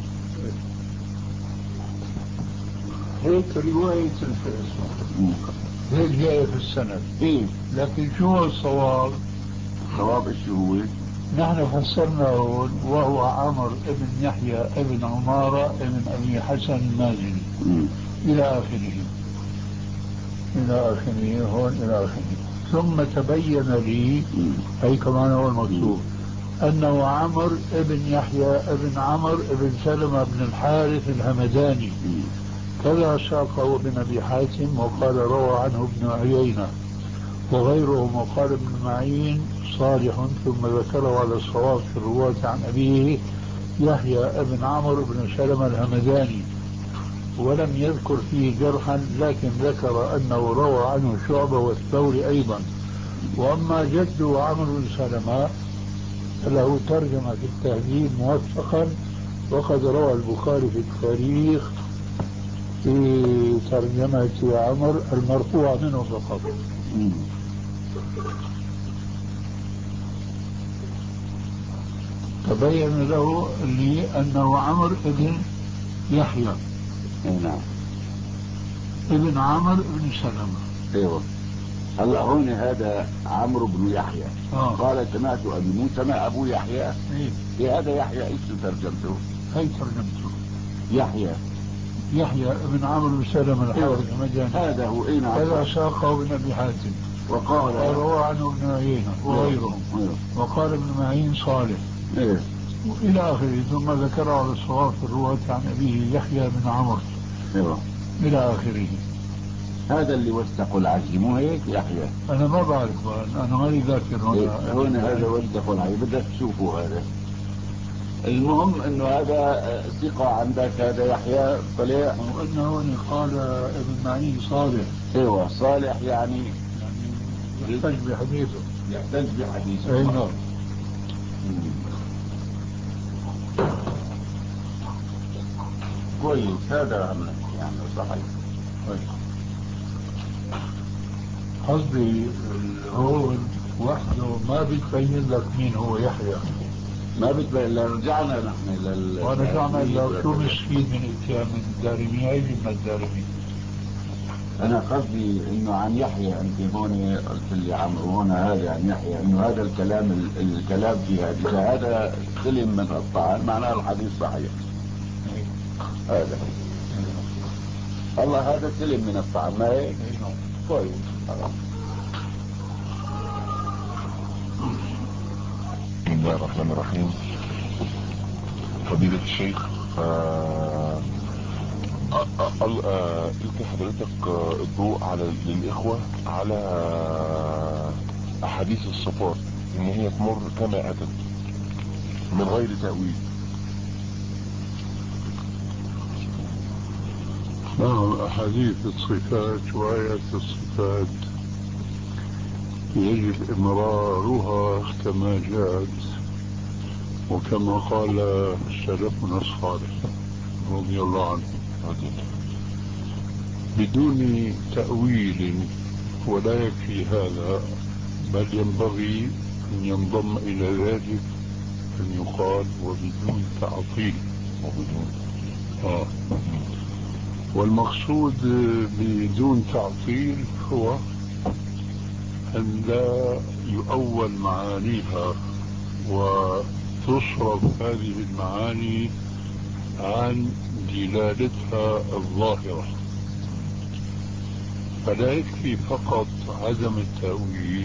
هيك رواية الفيصل هيك جاي في السند. ايه لكن شو هو الصواب؟ صواب ايش هو؟ نحن فسرنا هون وهو عمرو ابن يحيى ابن عمارة ابن ابي حسن المازني مم. الى اخره الى اخره هون الى اخره. ثم تبين لي مم. هي كمان هو المكتوب انه عمرو ابن يحيى ابن عمرو ابن سلمة بن الحارث الهمداني. مم. كذا ساقه ابن ابي حاتم وقال روى عنه ابن عيينة وغيرهم وقال ابن معين صالح. ثم ذكره على الصواب في الرواة عن أبيه يحيى ابن عمرو بن سلمة الهمداني ولم يذكر فيه جرحا لكن ذكر أنه روى عنه شعبة والثوري أيضا. وأما جده عمرو بن سلمة له ترجمة في التهذيب موثقا وقد روى البخاري في التاريخ في ترجمة عمرو المرفوع منه فقط. مم. تبين له لي أنه عمرو ابن يحيى نعم. ابن عمرو بن سلمة. ايوه. هلا هون هذا عمرو بن يحيى. آه. قال سمعت ابي. مو سمع ابو يحيى. إيه؟ إيه هذا يحيى ايش ترجمته؟ هي ترجمته يحيى يحيى ابن عمرو بن سلمة الحارث المجاني. هذا هو. اين هذا ساقه ابن ابي حاتم وقال وروى عنه ابن عيينة وغيرهم وقال ابن معين صالح ايه إلى آخره. ثم ذكر على الصواب في الرواة عن أبيه يحيى بن عمرو ايوه. إلى آخره. هذا اللي وثقوا العجل مو هيك يحيى؟ أنا ما بعرف بقى. أنا ماني ذاكر إيه. هنا. هون هذا وثقوا العجل بدك تشوفوا هذا. المهم انه هذا ثقة عندك. هذا يحيى طلع وأنه هون قال ابن معين صالح ايوه صالح يعني يعني يحتج بحديثه. يحتج بحديثه. أي نعم. كويس. هذا يعني صحيح. قصدي هون وحده ما بتبين لك مين هو يحيى. ما بتبين. رجعنا نحن لل ورجعنا إلى شو مستفيد من اتيان من الدارمي. هاي من الدارمي. انا قصدي انه عن يحيى. انت هون قلت لي عمرو هون هذا عن يحيى انه هذا الكلام ال- الكلام في هذا اذا هذا سلم من الطعن معناه الحديث صحيح. هذا الله هذا سلم من الطعام ما هيك؟ طيب خلاص. بسم الله الرحمن الرحيم. فضيلة الشيخ آه ألقي حضرتك الضوء على للإخوة على أحاديث الصفات إن هي تمر كما أتت من غير تأويل. نعم، أحاديث الصفات وآيات الصفات يجب إمرارها كما جاءت وكما قال سلفنا الصالح رضي الله عنه بدون تأويل. ولا يكفي هذا، بل ينبغي أن ينضم إلى ذلك أن يقال وبدون تعطيل. آه. والمقصود بدون تعطيل هو أن لا يؤول معانيها وتصرف هذه المعاني عن دلالتها الظاهرة. فلا يكفي فقط عدم التأويل،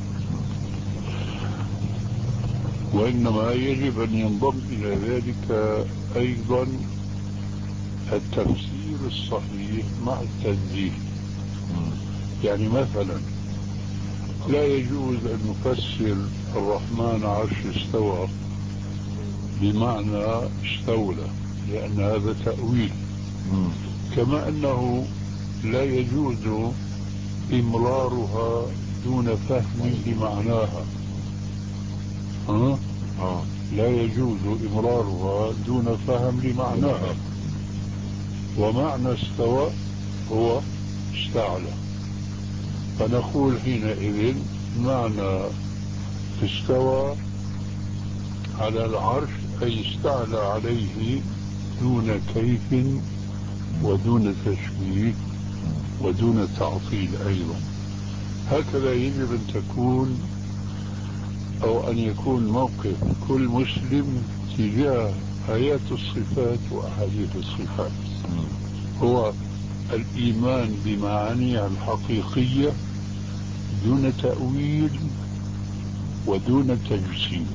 وإنما يجب أن ينضم إلى ذلك أيضا التفسير الصحيح مع التنزيل. يعني مثلا لا يجوز أن نفسر الرحمن عرش استوى بمعنى استولى، لأن هذا تأويل. كما أنه لا يجوز إمرارها دون فهم لمعناها. ها؟ آه. لا يجوز إمرارها دون فهم لمعناها. ومعنى استوى هو استعلى، فنقول حينئذ معنى استوى على العرش أي استعلى عليه دون كيف ودون تشبيه ودون تعطيل أيضا. هكذا يجب أن تكون أو أن يكون موقف كل مسلم تجاه آيات الصفات وأحاديث الصفات، هو الإيمان بمعانيها الحقيقية دون تأويل ودون تجسيم.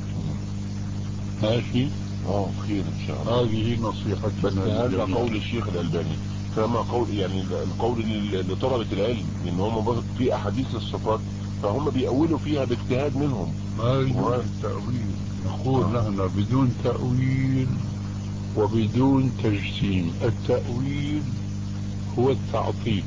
ماشي؟ اه خير ان شاء الله. هذه نصيحتنا. بس هذا قول الشيخ الألباني، كما قول يعني القول لطلبة العلم ان هم في احاديث الصفات فهم بيأولوا فيها باجتهاد منهم. ما يجوز التأويل. نقول نحن بدون تأويل وبدون تجسيم. التأويل هو التعطيل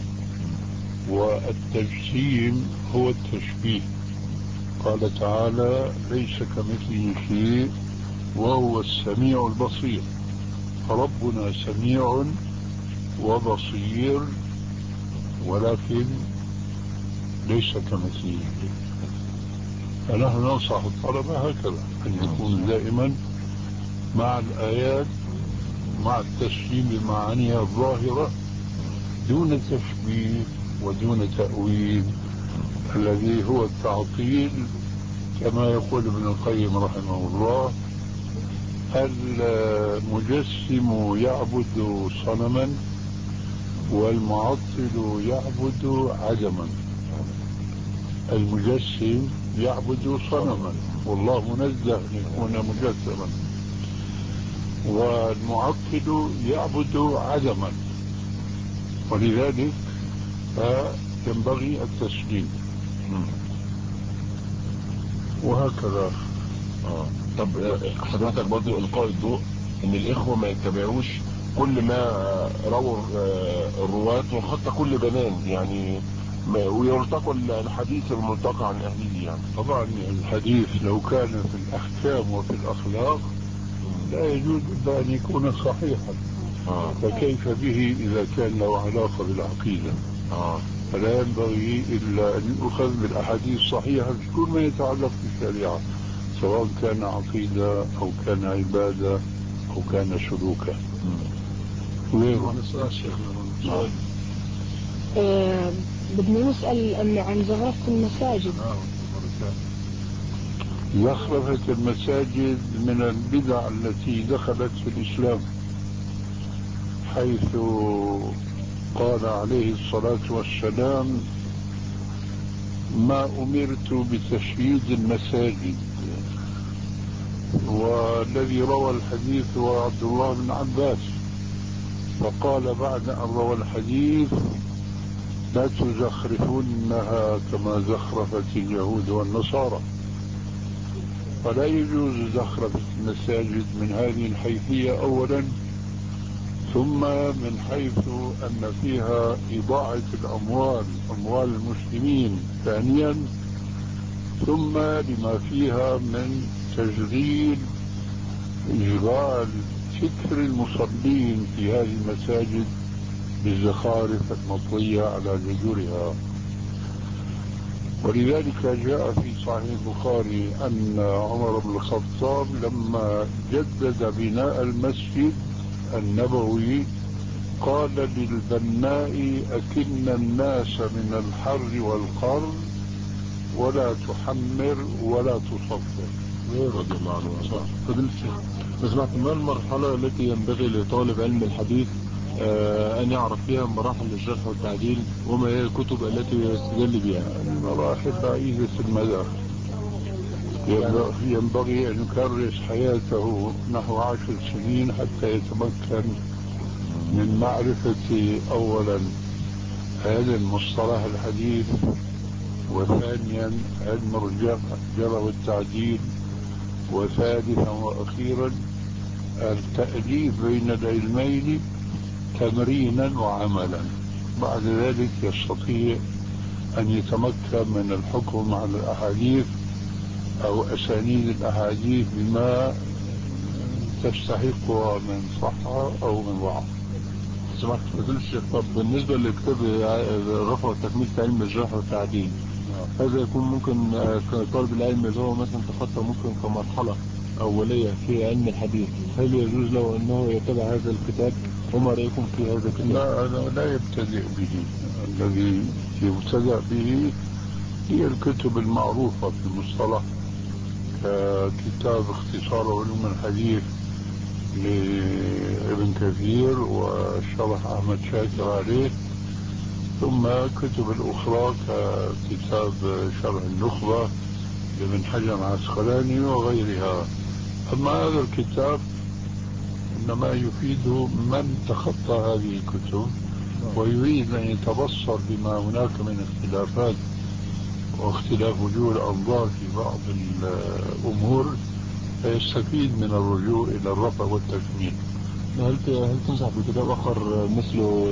والتجسيم هو التشبيه. قال تعالى ليس كمثله شيء وهو السميع البصير. فربنا سميع وبصير ولكن ليس كمثله شيء. فنحن ننصح الطلبة هكذا أن يكونوا دائما مع الآيات مع التسليم بمعانيها الظاهرة دون تشبيه ودون تأويل الذي هو التعطيل. كما يقول ابن القيم رحمه الله المجسم يعبد صنما والمعطل يعبد عدما. المجسم يعبد صنما والله منزه أن يكون مجسما، والمعطل يعبد عدما، ولذلك ينبغي التسليم وهكذا. اه طب حضرتك برضو القاء الضوء ان الاخوة ما يتبعوش كل ما روى الرواة وخط كل بنان يعني، ويرتقى الحديث الملتقى عن اهله. يعني طبعا الحديث لو كان في الاحكام وفي الاخلاق لا يجوز الا ان يكون صحيحا. آه. فكيف به اذا كان له علاقه بالعقيده؟ آه. فلا ينبغي الا ان يؤخذ بالاحاديث الصحيحه في كل ما يتعلق بالشريعه، سواء كان عقيده او كان عباده او كان سلوكا. غيره. آه بدنا نسأل أنه عن زخرفة المساجد. زخرفة المساجد من البدع التي دخلت في الإسلام. حيث قال عليه الصلاة والسلام: ما أمرت بتشييد المساجد. والذي روى الحديث هو عبد الله بن عباس، فقال بعد أن روى الحديث: لا تزخرفونها كما زخرفت اليهود والنصارى. فلا يجوز زخرفة المساجد من هذه الحيثية أولا، ثم من حيث أن فيها إضاعة الأموال، أموال المسلمين ثانيا، ثم لما فيها من تشغيل إشغال فكر المصلين في هذه المساجد بالزخارف المطوية على جذورها. ولذلك جاء في صحيح البخاري أن عمر بن الخطاب لما جدد بناء المسجد النبوي قال للبناء: أكن الناس من الحر والقر ولا تحمر ولا تصفر. رضي الله عنه وارضاه. فضيلة الشيخ، سمعت ما المرحلة التي ينبغي لطالب علم الحديث آه أن يعرف فيها مراحل الجرح والتعديل، وما هي الكتب التي يستدل بها؟ المراحل بعيدة المدى، ينبغي أن يكرس حياته نحو عشر سنين حتى يتمكن من معرفة أولا هذا المصطلح الحديث، وثانيا علم الجرح والتعديل، وثالثا وأخيرا التأليف بين العلمين تمرينا وعملا. بعد ذلك يستطيع أن يتمكن من الحكم على الأحاديث أو أسانيد الأحاديث بما تستحقها من صحة أو من ضعف. سمعت فضيلة الشيخ، طب بالنسبة لكتاب رفع وتكميل في علم الجرح والتعديل، هذا يكون ممكن طالب العلم اللي هو مثلا تخطى ممكن كمرحلة أولية في علم الحديث، هل يجوز له أنه يتبع هذا الكتاب؟ وما رأيكم في هذا الكتاب؟ لا، أنا لا يبتدئ به. الذي يبتدأ به هي الكتب المعروفة في المصطلح، كتاب اختصار علوم الحديث لابن كثير وشرح أحمد شاكر عليه، ثم كتب الأخرى ككتاب شرح النخبة لابن حجر العسقلاني وغيرها. أما هذا الكتاب إنما يفيد من تخطى هذه الكتب ويريد أن يتبصر بما هناك من اختلافات واختلاف وجوه الأنظار في بعض الأمور، فيستفيد من الرجوع إلى الرفع والتكميل. هل هل تنصح بكتاب آخر مثله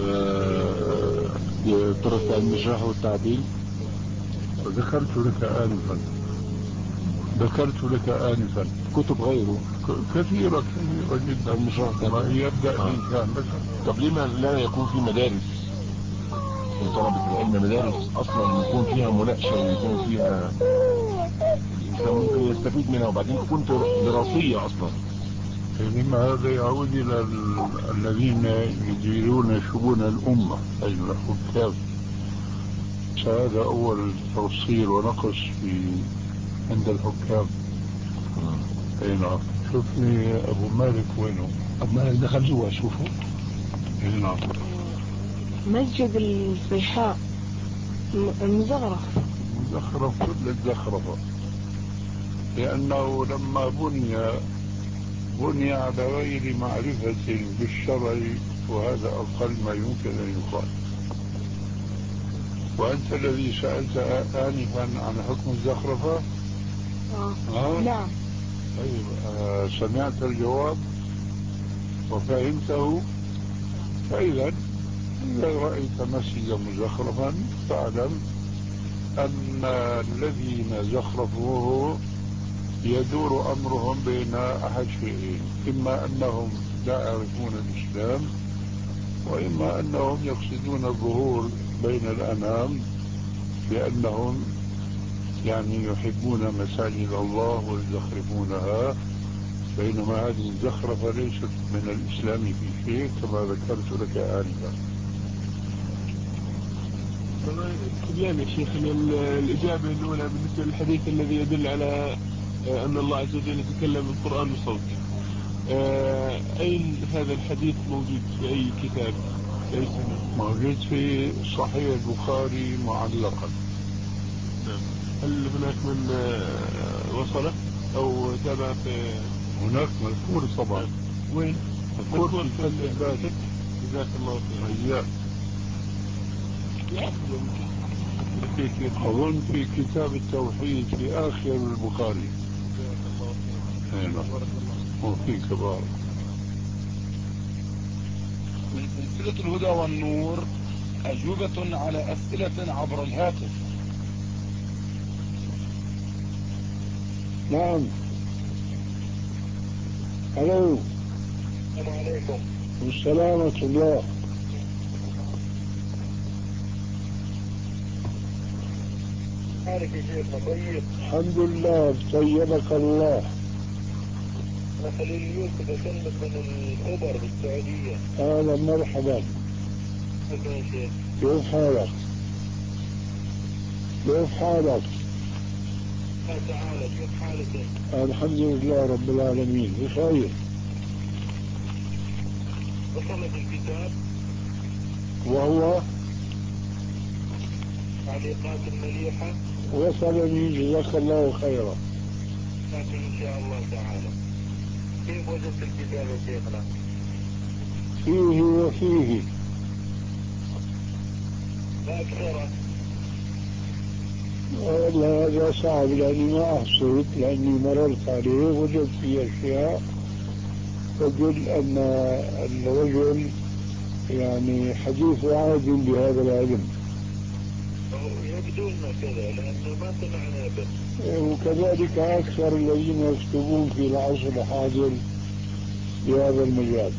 طرق علم الجرح والتعديل؟ ذكرت لك آنفا ذكرت لك آنفا كتب غيره كثيرة كثيرة جدا ما يبدأ الإنسان. بس طب لما لا يكون في مدارس لطلبة العلم، مدارس أصلا يكون فيها مناقشة ويكون فيها الإنسان ممكن يستفيد منها، وبعدين تكون دراسية أصلا؟ لما هذا يعود إلى الذين يديرون شؤون الأمة أي الحكام. هذا أول تفصيل ونقص في عند الحكام. اي نعم. شوفني ابو مالك وينه؟ ابو مالك دخل جوا شوفه. اي نعم. مسجد الفيحاء المزخرف مزخرف كل الزخرفة، لأنه لما بني بني على غير معرفة بالشرع، وهذا أقل ما يمكن أن يقال. وأنت الذي سألت آنفا عن حكم الزخرفة. آه. آه؟ نعم. طيب، آه سمعت الجواب وفهمته. فإذا إذا رأيت مسجدا مزخرفا فاعلم أن الذين زخرفوه يدور أمرهم بين أحد شيئين: إما أنهم لا يعرفون الإسلام، وإما أنهم يقصدون الظهور بين الأنام بأنهم يعني يحبون مساجد الله ويزخرفونها، بينما هذه الزخرفة ليست من الإسلام في شيء كما ذكرت لك آنفا. استبيان يا شيخ الإجابة الأولى بالنسبة للحديث الذي يدل على أن الله عز وجل يتكلم بالقرآن بصوت، آه أين هذا الحديث موجود في أي كتاب؟ في أي سنة؟ موجود في صحيح البخاري معلقا. نعم. هل هناك من آه وصله أو تابع في؟ هناك مذكور طبعا. نعم. وين؟ مذكور في الفتح الباري. جزاك الله خير. أظن في كتاب التوحيد في آخر البخاري. جزاك الله خير. نعم. وفيك بارك. من سلسلة الهدى والنور أجوبة على أسئلة عبر الهاتف. نعم. الو. السلام عليكم. والسلام ورحمة الله. حالك يا شيخنا طيب؟ الحمد لله طيبك الله. أنا خليل يوسف أكلمك من الخبر بالسعودية. أهلا مرحبا. كيف يا شيخ؟ كيف حالك؟ كيف حالك؟ الله تعالى كيف حالك؟ الحمد لله رب العالمين بخير. وصلت الكتاب وهو تعليقات مليحة. وصلني جزاك الله خيرا. لكن إن شاء الله تعالى. كيف وجدت الكتاب يا شيخنا؟ فيه وفيه. لا أكثر. والله هذا صعب لأني ما أحصيت لأني مررت عليه وجدت فيه أشياء تدل أن الرجل يعني حديث عاد بهذا العلم. يبدو لنا كذا لأنه ما سمعنا به. وكذلك أكثر الذين يكتبون في العصر الحاضر بهذا المجال.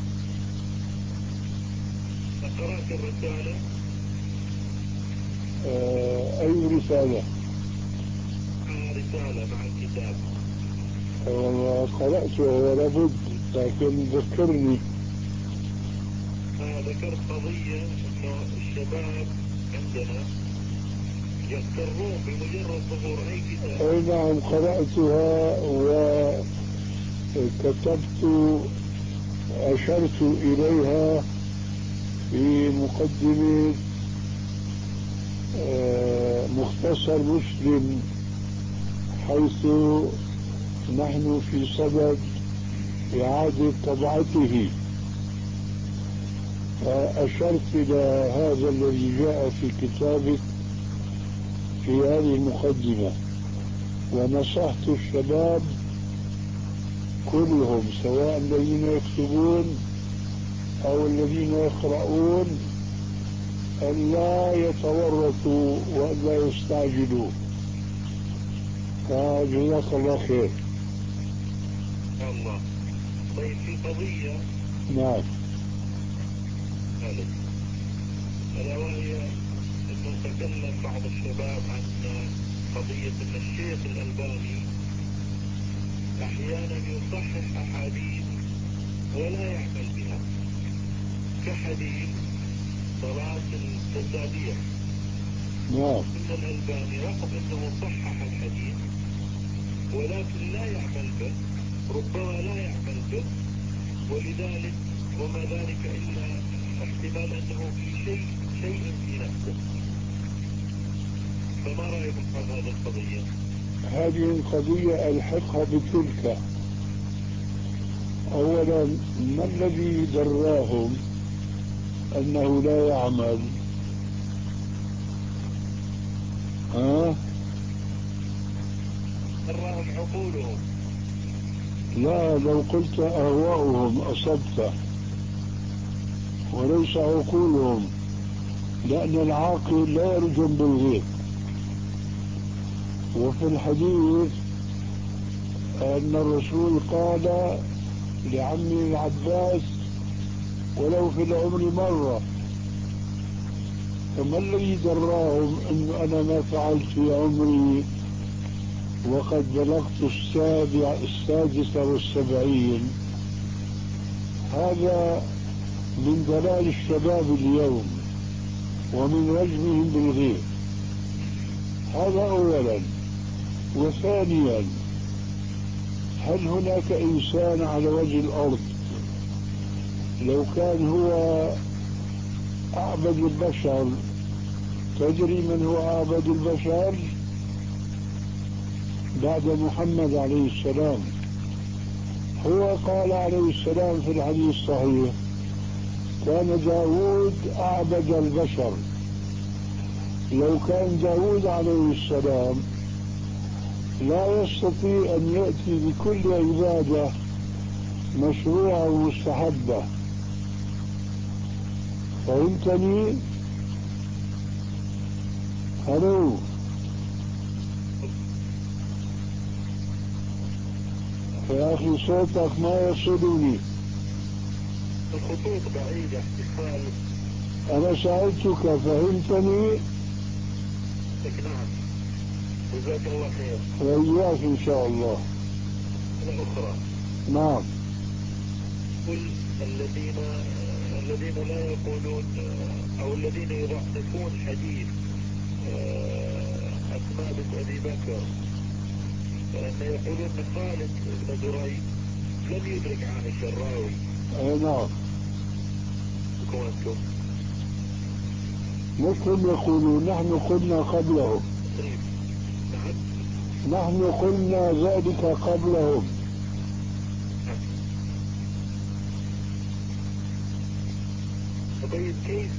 قرأت الرسالة؟ آه أي رسالة؟ آه رسالة مع الكتاب. والله قرأتها ولا بد لكن ذكرني. آه ذكرت قضية إنه الشباب عندنا يغترون بمجرد ظهور أي كتاب. أي نعم قرأتها وكتبت أشرت إليها في مقدمة مختصر مسلم حيث نحن في صدد إعادة طبعته، فأشرت إلى هذا الذي جاء في كتابك في هذه المقدمة، ونصحت الشباب كلهم سواء الذين يكتبون أو الذين يقرؤون أن لا يتورطوا وأن لا يستعجلوا. فجزاك الله خير. الله. طيب في قضية. نعم. ألا وهي أنه تكلم بعض الشباب عن قضية أن الشيخ الألباني أحيانا يصحح أحاديث ولا يعمل بها، كحديث صلاة التسابيح. نعم. إن الألباني رغم أنه صحح الحديث ولكن لا يعمل به، ربما لا يعمل به، ولذلك وما ذلك إلا احتمال أنه في شيء شيء في نفسه. فما رأيكم عن هذه القضية؟ هذه القضية ألحقها بتلك. أولا ما الذي دراهم أنه لا يعمل؟ ها؟ دراهم عقولهم. لا، لو قلت أهواؤهم أصبت، وليس عقولهم، لأن العاقل لا يرجم بالغيب. وفي الحديث أن الرسول قال لعمي العباس ولو في العمر مرة. فما الذي دراهم أن أنا ما فعلت في عمري وقد بلغت السابع السادسة والسبعين؟ هذا من دلال الشباب اليوم ومن رجمهم بالغيب. هذا أولا. وثانيا هل هناك إنسان على وجه الأرض لو كان هو أعبد البشر، تدري من هو أعبد البشر بعد محمد عليه السلام؟ هو قال عليه السلام في الحديث الصحيح: كان داود أعبد البشر. لو كان داود عليه السلام لا يستطيع أن يأتي بكل عبادة مشروعة ومستحبة. فهمتني؟ هلو يا أخي، صوتك ما يصلني، الخطوط بعيدة اتصال. أنا سألتك فهمتني؟ نعم، جزاك الله خير. وإياك إن شاء الله. الأخرى نعم. قل الذين الذين لا يقولون أو الذين يضعفون حديث أسماء بنت أبي بكر، فإن يقولون خالد بن دريد لم يدرك عائشة الراوي. أي نعم. كنتم مثل يقولون نحن قلنا قبلهم. نعم. نحن قلنا ذلك قبلهم. طيب كيف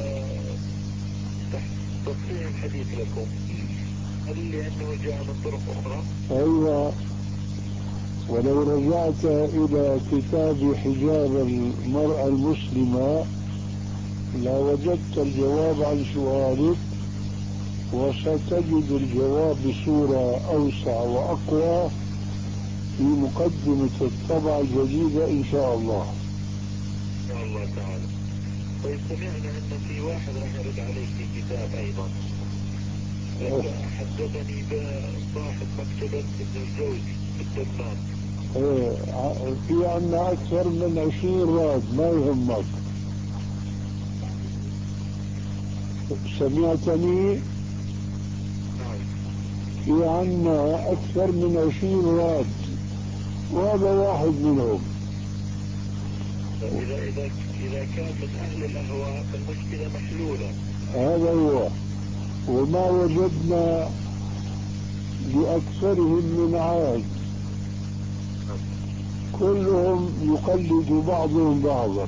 تصحيح الحديث لكم؟ هل لأنه جاء من طرق أخرى؟ أيوة، ولو رجعت إلى كتاب حجاب المرأة المسلمة لوجدت الجواب عن سؤالك، وستجد الجواب بصورة أوسع وأقوى في مقدمة الطبعة الجديدة إن شاء الله. إن شاء الله تعالى. طيب سمعنا أن في واحد راح يرد عليك في كتاب أيضا، حدثني بصاحب مكتبة ابن الجوزي في الدمام. ايه، في عنا أكثر من عشرين راد، ما يهمك. سمعتني؟ نعم. في عنا أكثر من عشرين راد، وهذا واحد منهم. إذا إذا إذا كان من أهل الأهواء فالمشكلة محلولة. هذا هو، وما وجدنا لأكثرهم من عاد، كلهم يقلد بعضهم بعضا.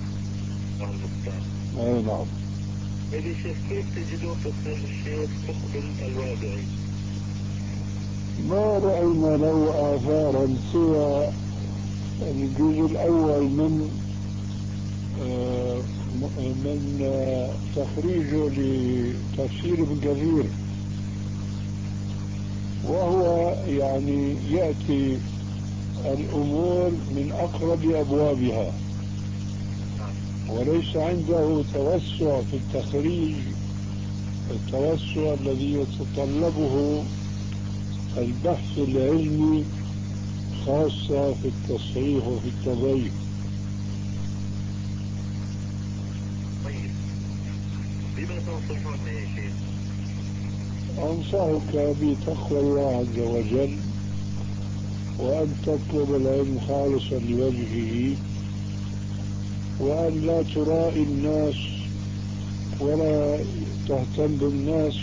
اي نعم. إذا شيخ كيف تجدون قصة الشيخ مقبل الوادعي؟ ما رأينا له آثارا سوى الجزء الأول من آه من آه تخريجه لتفسير ابن كثير، وهو يعني يأتي الأمور من أقرب أبوابها، وليس عنده توسع في التخريج، التوسع الذي يتطلبه البحث العلمي، خاصة في التصحيح وفي التضييق. طيب بما تنصحون يا شيخ؟ أنصحك بتقوى الله عز وجل، وأن تطلب العلم خالصا لوجهه، وأن لا ترائي الناس ولا تهتم بالناس،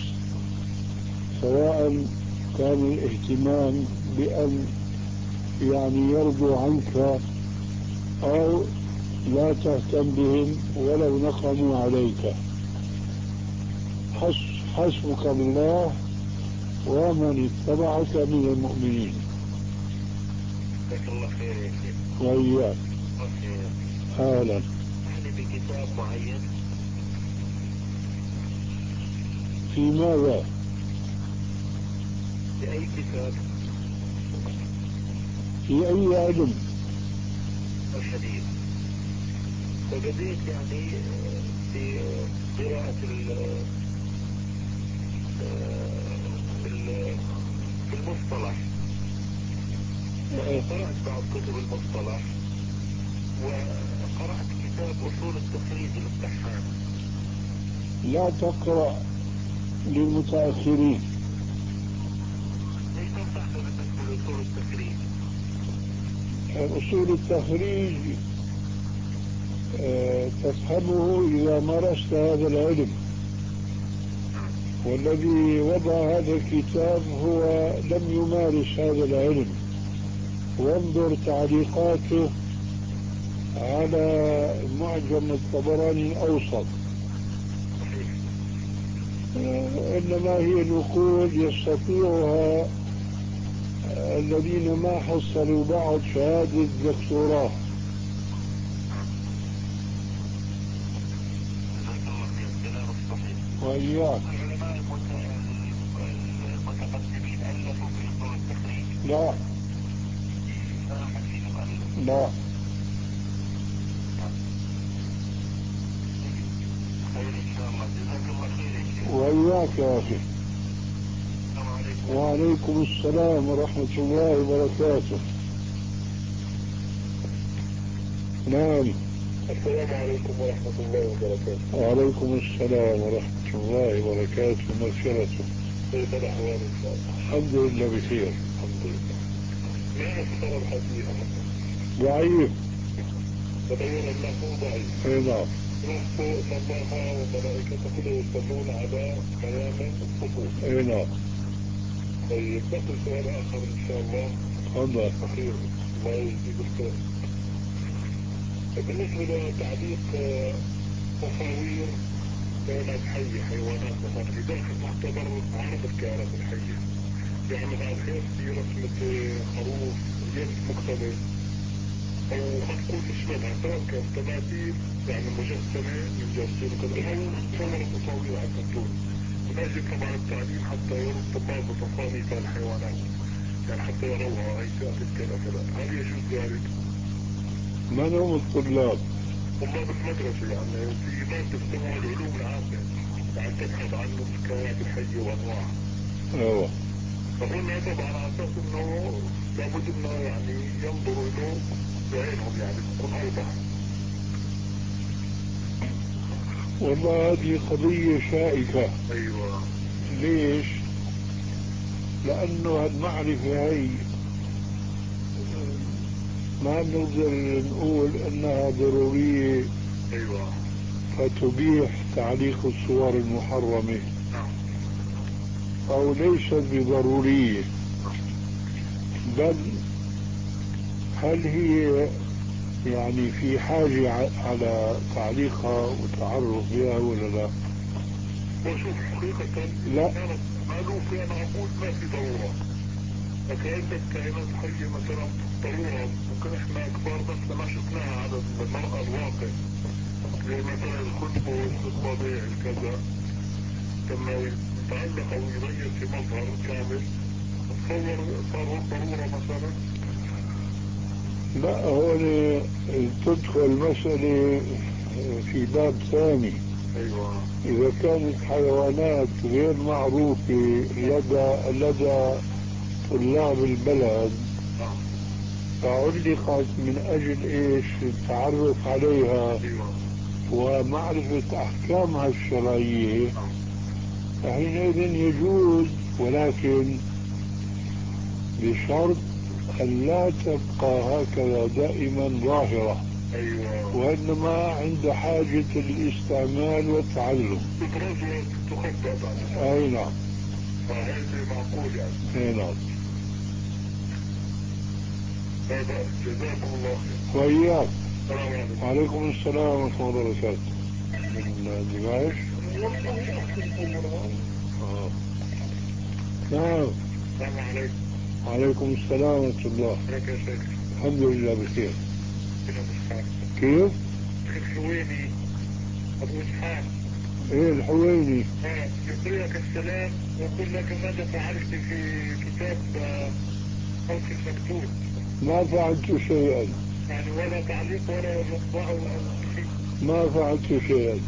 سواء كان الاهتمام بأن يعني يرضوا عنك أو لا تهتم بهم ولو نقموا عليك. حسبك الله ومن اتبعك من المؤمنين. جزاك الله خير يا شيخ. وإياك. أهلا. يعني بكتاب معين؟ في ماذا؟ في أي كتاب؟ في أي علم؟ الحديث. فبديت يعني في قراءة في المصطلح، قرأت بعض كتب المصطلح، وقرأت كتاب أصول التخريج للطحان. لا تقرأ للمتأخرين. ليش تنصحنا بالنسبة لأصول التخريج؟ أصول التخريج أه تفهمه إذا مارست هذا العلم، والذي وضع هذا الكتاب هو لم يمارس هذا العلم. وانظر تعليقاته على معجم الطبراني الأوسط، إنما هي نقول يستطيعها الذين ما حصلوا بعد شهادة الدكتوراه. وإياك. لا لا وإياك يا أخي. وعليكم السلام ورحمة الله وبركاته. نعم. السلام عليكم ورحمة الله وبركاته. وعليكم السلام ورحمة الله وبركاته ومغفرته. كيف الأحوال إن شاء الله؟ الحمد لله بخير. الحمد لله. ما أكثر الحديث؟ ضعيف. تبين أنه ضعيف. اي نعم. نص إن الله وملائكته يصلون على قيام الصفوف. اي نعم. طيب بقي سؤال آخر إن شاء الله. تفضل. أخير الله يجزيك الخير. بالنسبة لتعليق تصاوير كائنات حية، حيوانات مثلا في داخل مختبر عرض الكائنات الحية، يعني بعد هيك في رسمة خروف يد مختبر أو خد كل شبهها، سواء كان تماثيل يعني مجسمة من جاسين وكذا أو صور تصاوير على الكرتون، من أجل طبعا التعليم حتى يرى الطلاب بتصانيف الحيوانات، يعني حتى يروها هي تأتي كذا كذا. هل يجوز ذلك؟ من هم الطلاب؟ طلاب المدرسة، يعني في مادة اسمها العلوم العامة، يعني تبحث عن الكائنات الحية وأنواعها. ايوه. فهنا طبعا على أساس إنه لابد إنه يعني ينظروا له بعينهم، يعني تكون أوضح. والله هذه قضية شائكة. أيوة. ليش؟ لأنه المعرفة هي ما نقدر نقول انها ضرورية. ايوه. فتبيح تعليق الصور المحرمة. نعم. او ليست بضرورية، بل هل هي يعني في حاجة على تعليقها وتعرف بها ولا لا؟ وشوف حقيقة لا معلوف، انا اقول ما في ضرورة، لكن عندك كائنات حية مثلا ضرورة ممكن احنا كبار بس ما شفناها على المرأة الواقع، زي مثلا الخنفس الطبيعي الكذا، لما يتعلق او يغير في مظهر كامل تصور صار ضرورة مثلا. لا، هون تدخل المسألة في باب ثاني. ايوه. اذا كانت حيوانات غير معروفة لدى لدى طلاب البلد فعلقت من اجل ايش؟ التعرف عليها. ايوه. ومعرفة احكامها الشرعية، فحينئذ يجوز، ولكن بشرط أن لا تبقى هكذا دائما ظاهرة. أيوة. وإنما عند حاجة الاستعمال والتعلم. تترجم تخطط. أي نعم. فهذا معقول يعني. أي نعم. هذا جزاكم الله خير. وإياك. السلام عليكم. وعليكم السلام ورحمة الله وبركاته. من دمشق. آه. نعم. السلام عليكم. وعليكم السلام ورحمة الله. كيف يا شيخ؟ الحمد لله بخير. كيف؟ كيف؟ الحويني أبو إسحاق. إيه الحويني؟ اه يقول لك السلام ويقول لك ماذا فعلت في كتاب أو في المكتوب؟ ما فعلت شيئا. يعني ولا تعليق ولا مطبع ولا شيء. ما فعلت شيئا.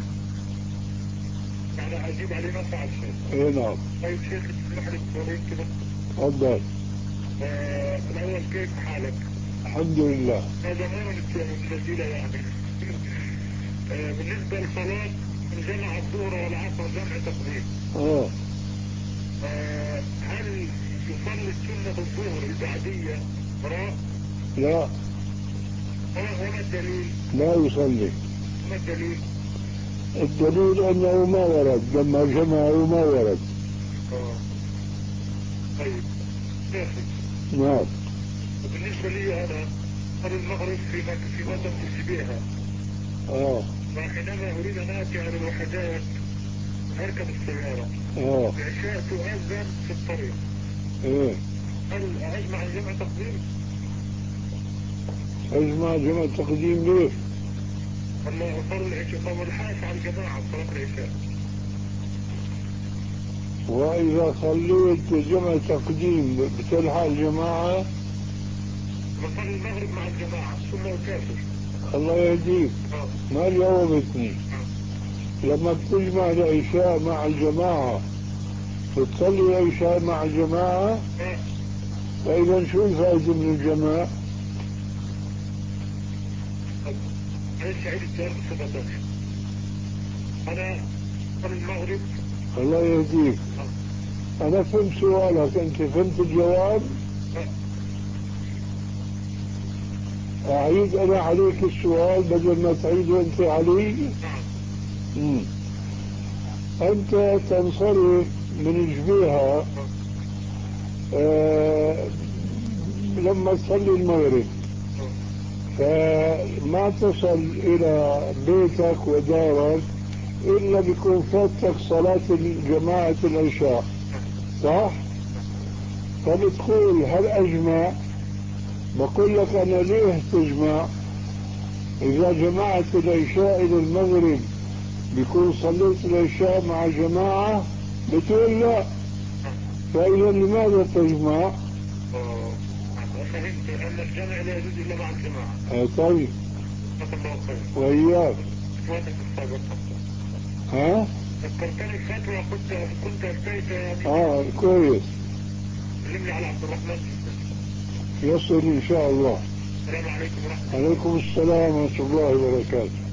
يعني أجيب عليه ما فعل شيء. إيه نعم. طيب شيخ تسمح لي بسؤالين كده؟ تفضل. آه الأول كيف حالك؟ الحمد لله. هذا ما الجزيلة يعني. آه بالنسبة للصلاة جمع الظهر والعصر جمع تقديم. اه. آه هل يصلي السنة بالظهر البعدية وراء؟ لا. وما الدليل؟ لا يصلي. ما الدليل؟ الدليل أنه ما ورد، لما جمعوا ما ورد. اه طيب شيخي. نعم. وبالنسبة لي أنا أرى المغرب في مكة في مدى تشبيهها. اه. وحينما أريد أن آتي على الوحدات أركب السيارة. اه. العشاء تؤذن في الطريق. ايه. هل أجمع الجمع تقديم؟ أجمع جمع تقديم ليه؟ ولا أصلي العشاء؟ طب الحاس على الجماعة صلاة العشاء. وإذا صليت جمع تقديم بتلحق الجماعة؟ بصلي المغرب مع الجماعة ثم أكافر. الله يهديك. ما جاوبتني. لما بتجمع العشاء مع الجماعة بتصلي العشاء مع الجماعة؟ فإذا شو الفائدة من الجماعة؟ معلش عيد السؤال بصفة ثانية. أنا أصلي المغرب. الله يهديك. أنا فهمت سؤالك، أنت فهمت الجواب؟ أعيد أنا عليك السؤال بدل ما تعيده أنت علي؟ مم. أنت تنصرف من جبيها آه لما تصلي المغرب، فما تصل إلى بيتك ودارك إلا بيكون فاتك صلاة جماعة العشاء، صح؟ فبتقول هل أجمع؟ بقول لك أنا ليه تجمع؟ إذا جمعت العشاء إلى المغرب بيكون صليت العشاء مع جماعة، بتقول لا، فإذا لماذا تجمع؟ فهمت أن الجمع لا يجوز إلا مع الجماعة. آه طيب. الله خير. وإياك. إخواتك السابقة. ها؟ ذكرتني فترة كنت كنت أفتيت يعني. آه كويس. كلمني على عبد الرحمن. يصل إن شاء الله. السلام عليكم ورحمة الله. عليكم السلام ورحمة الله وبركاته.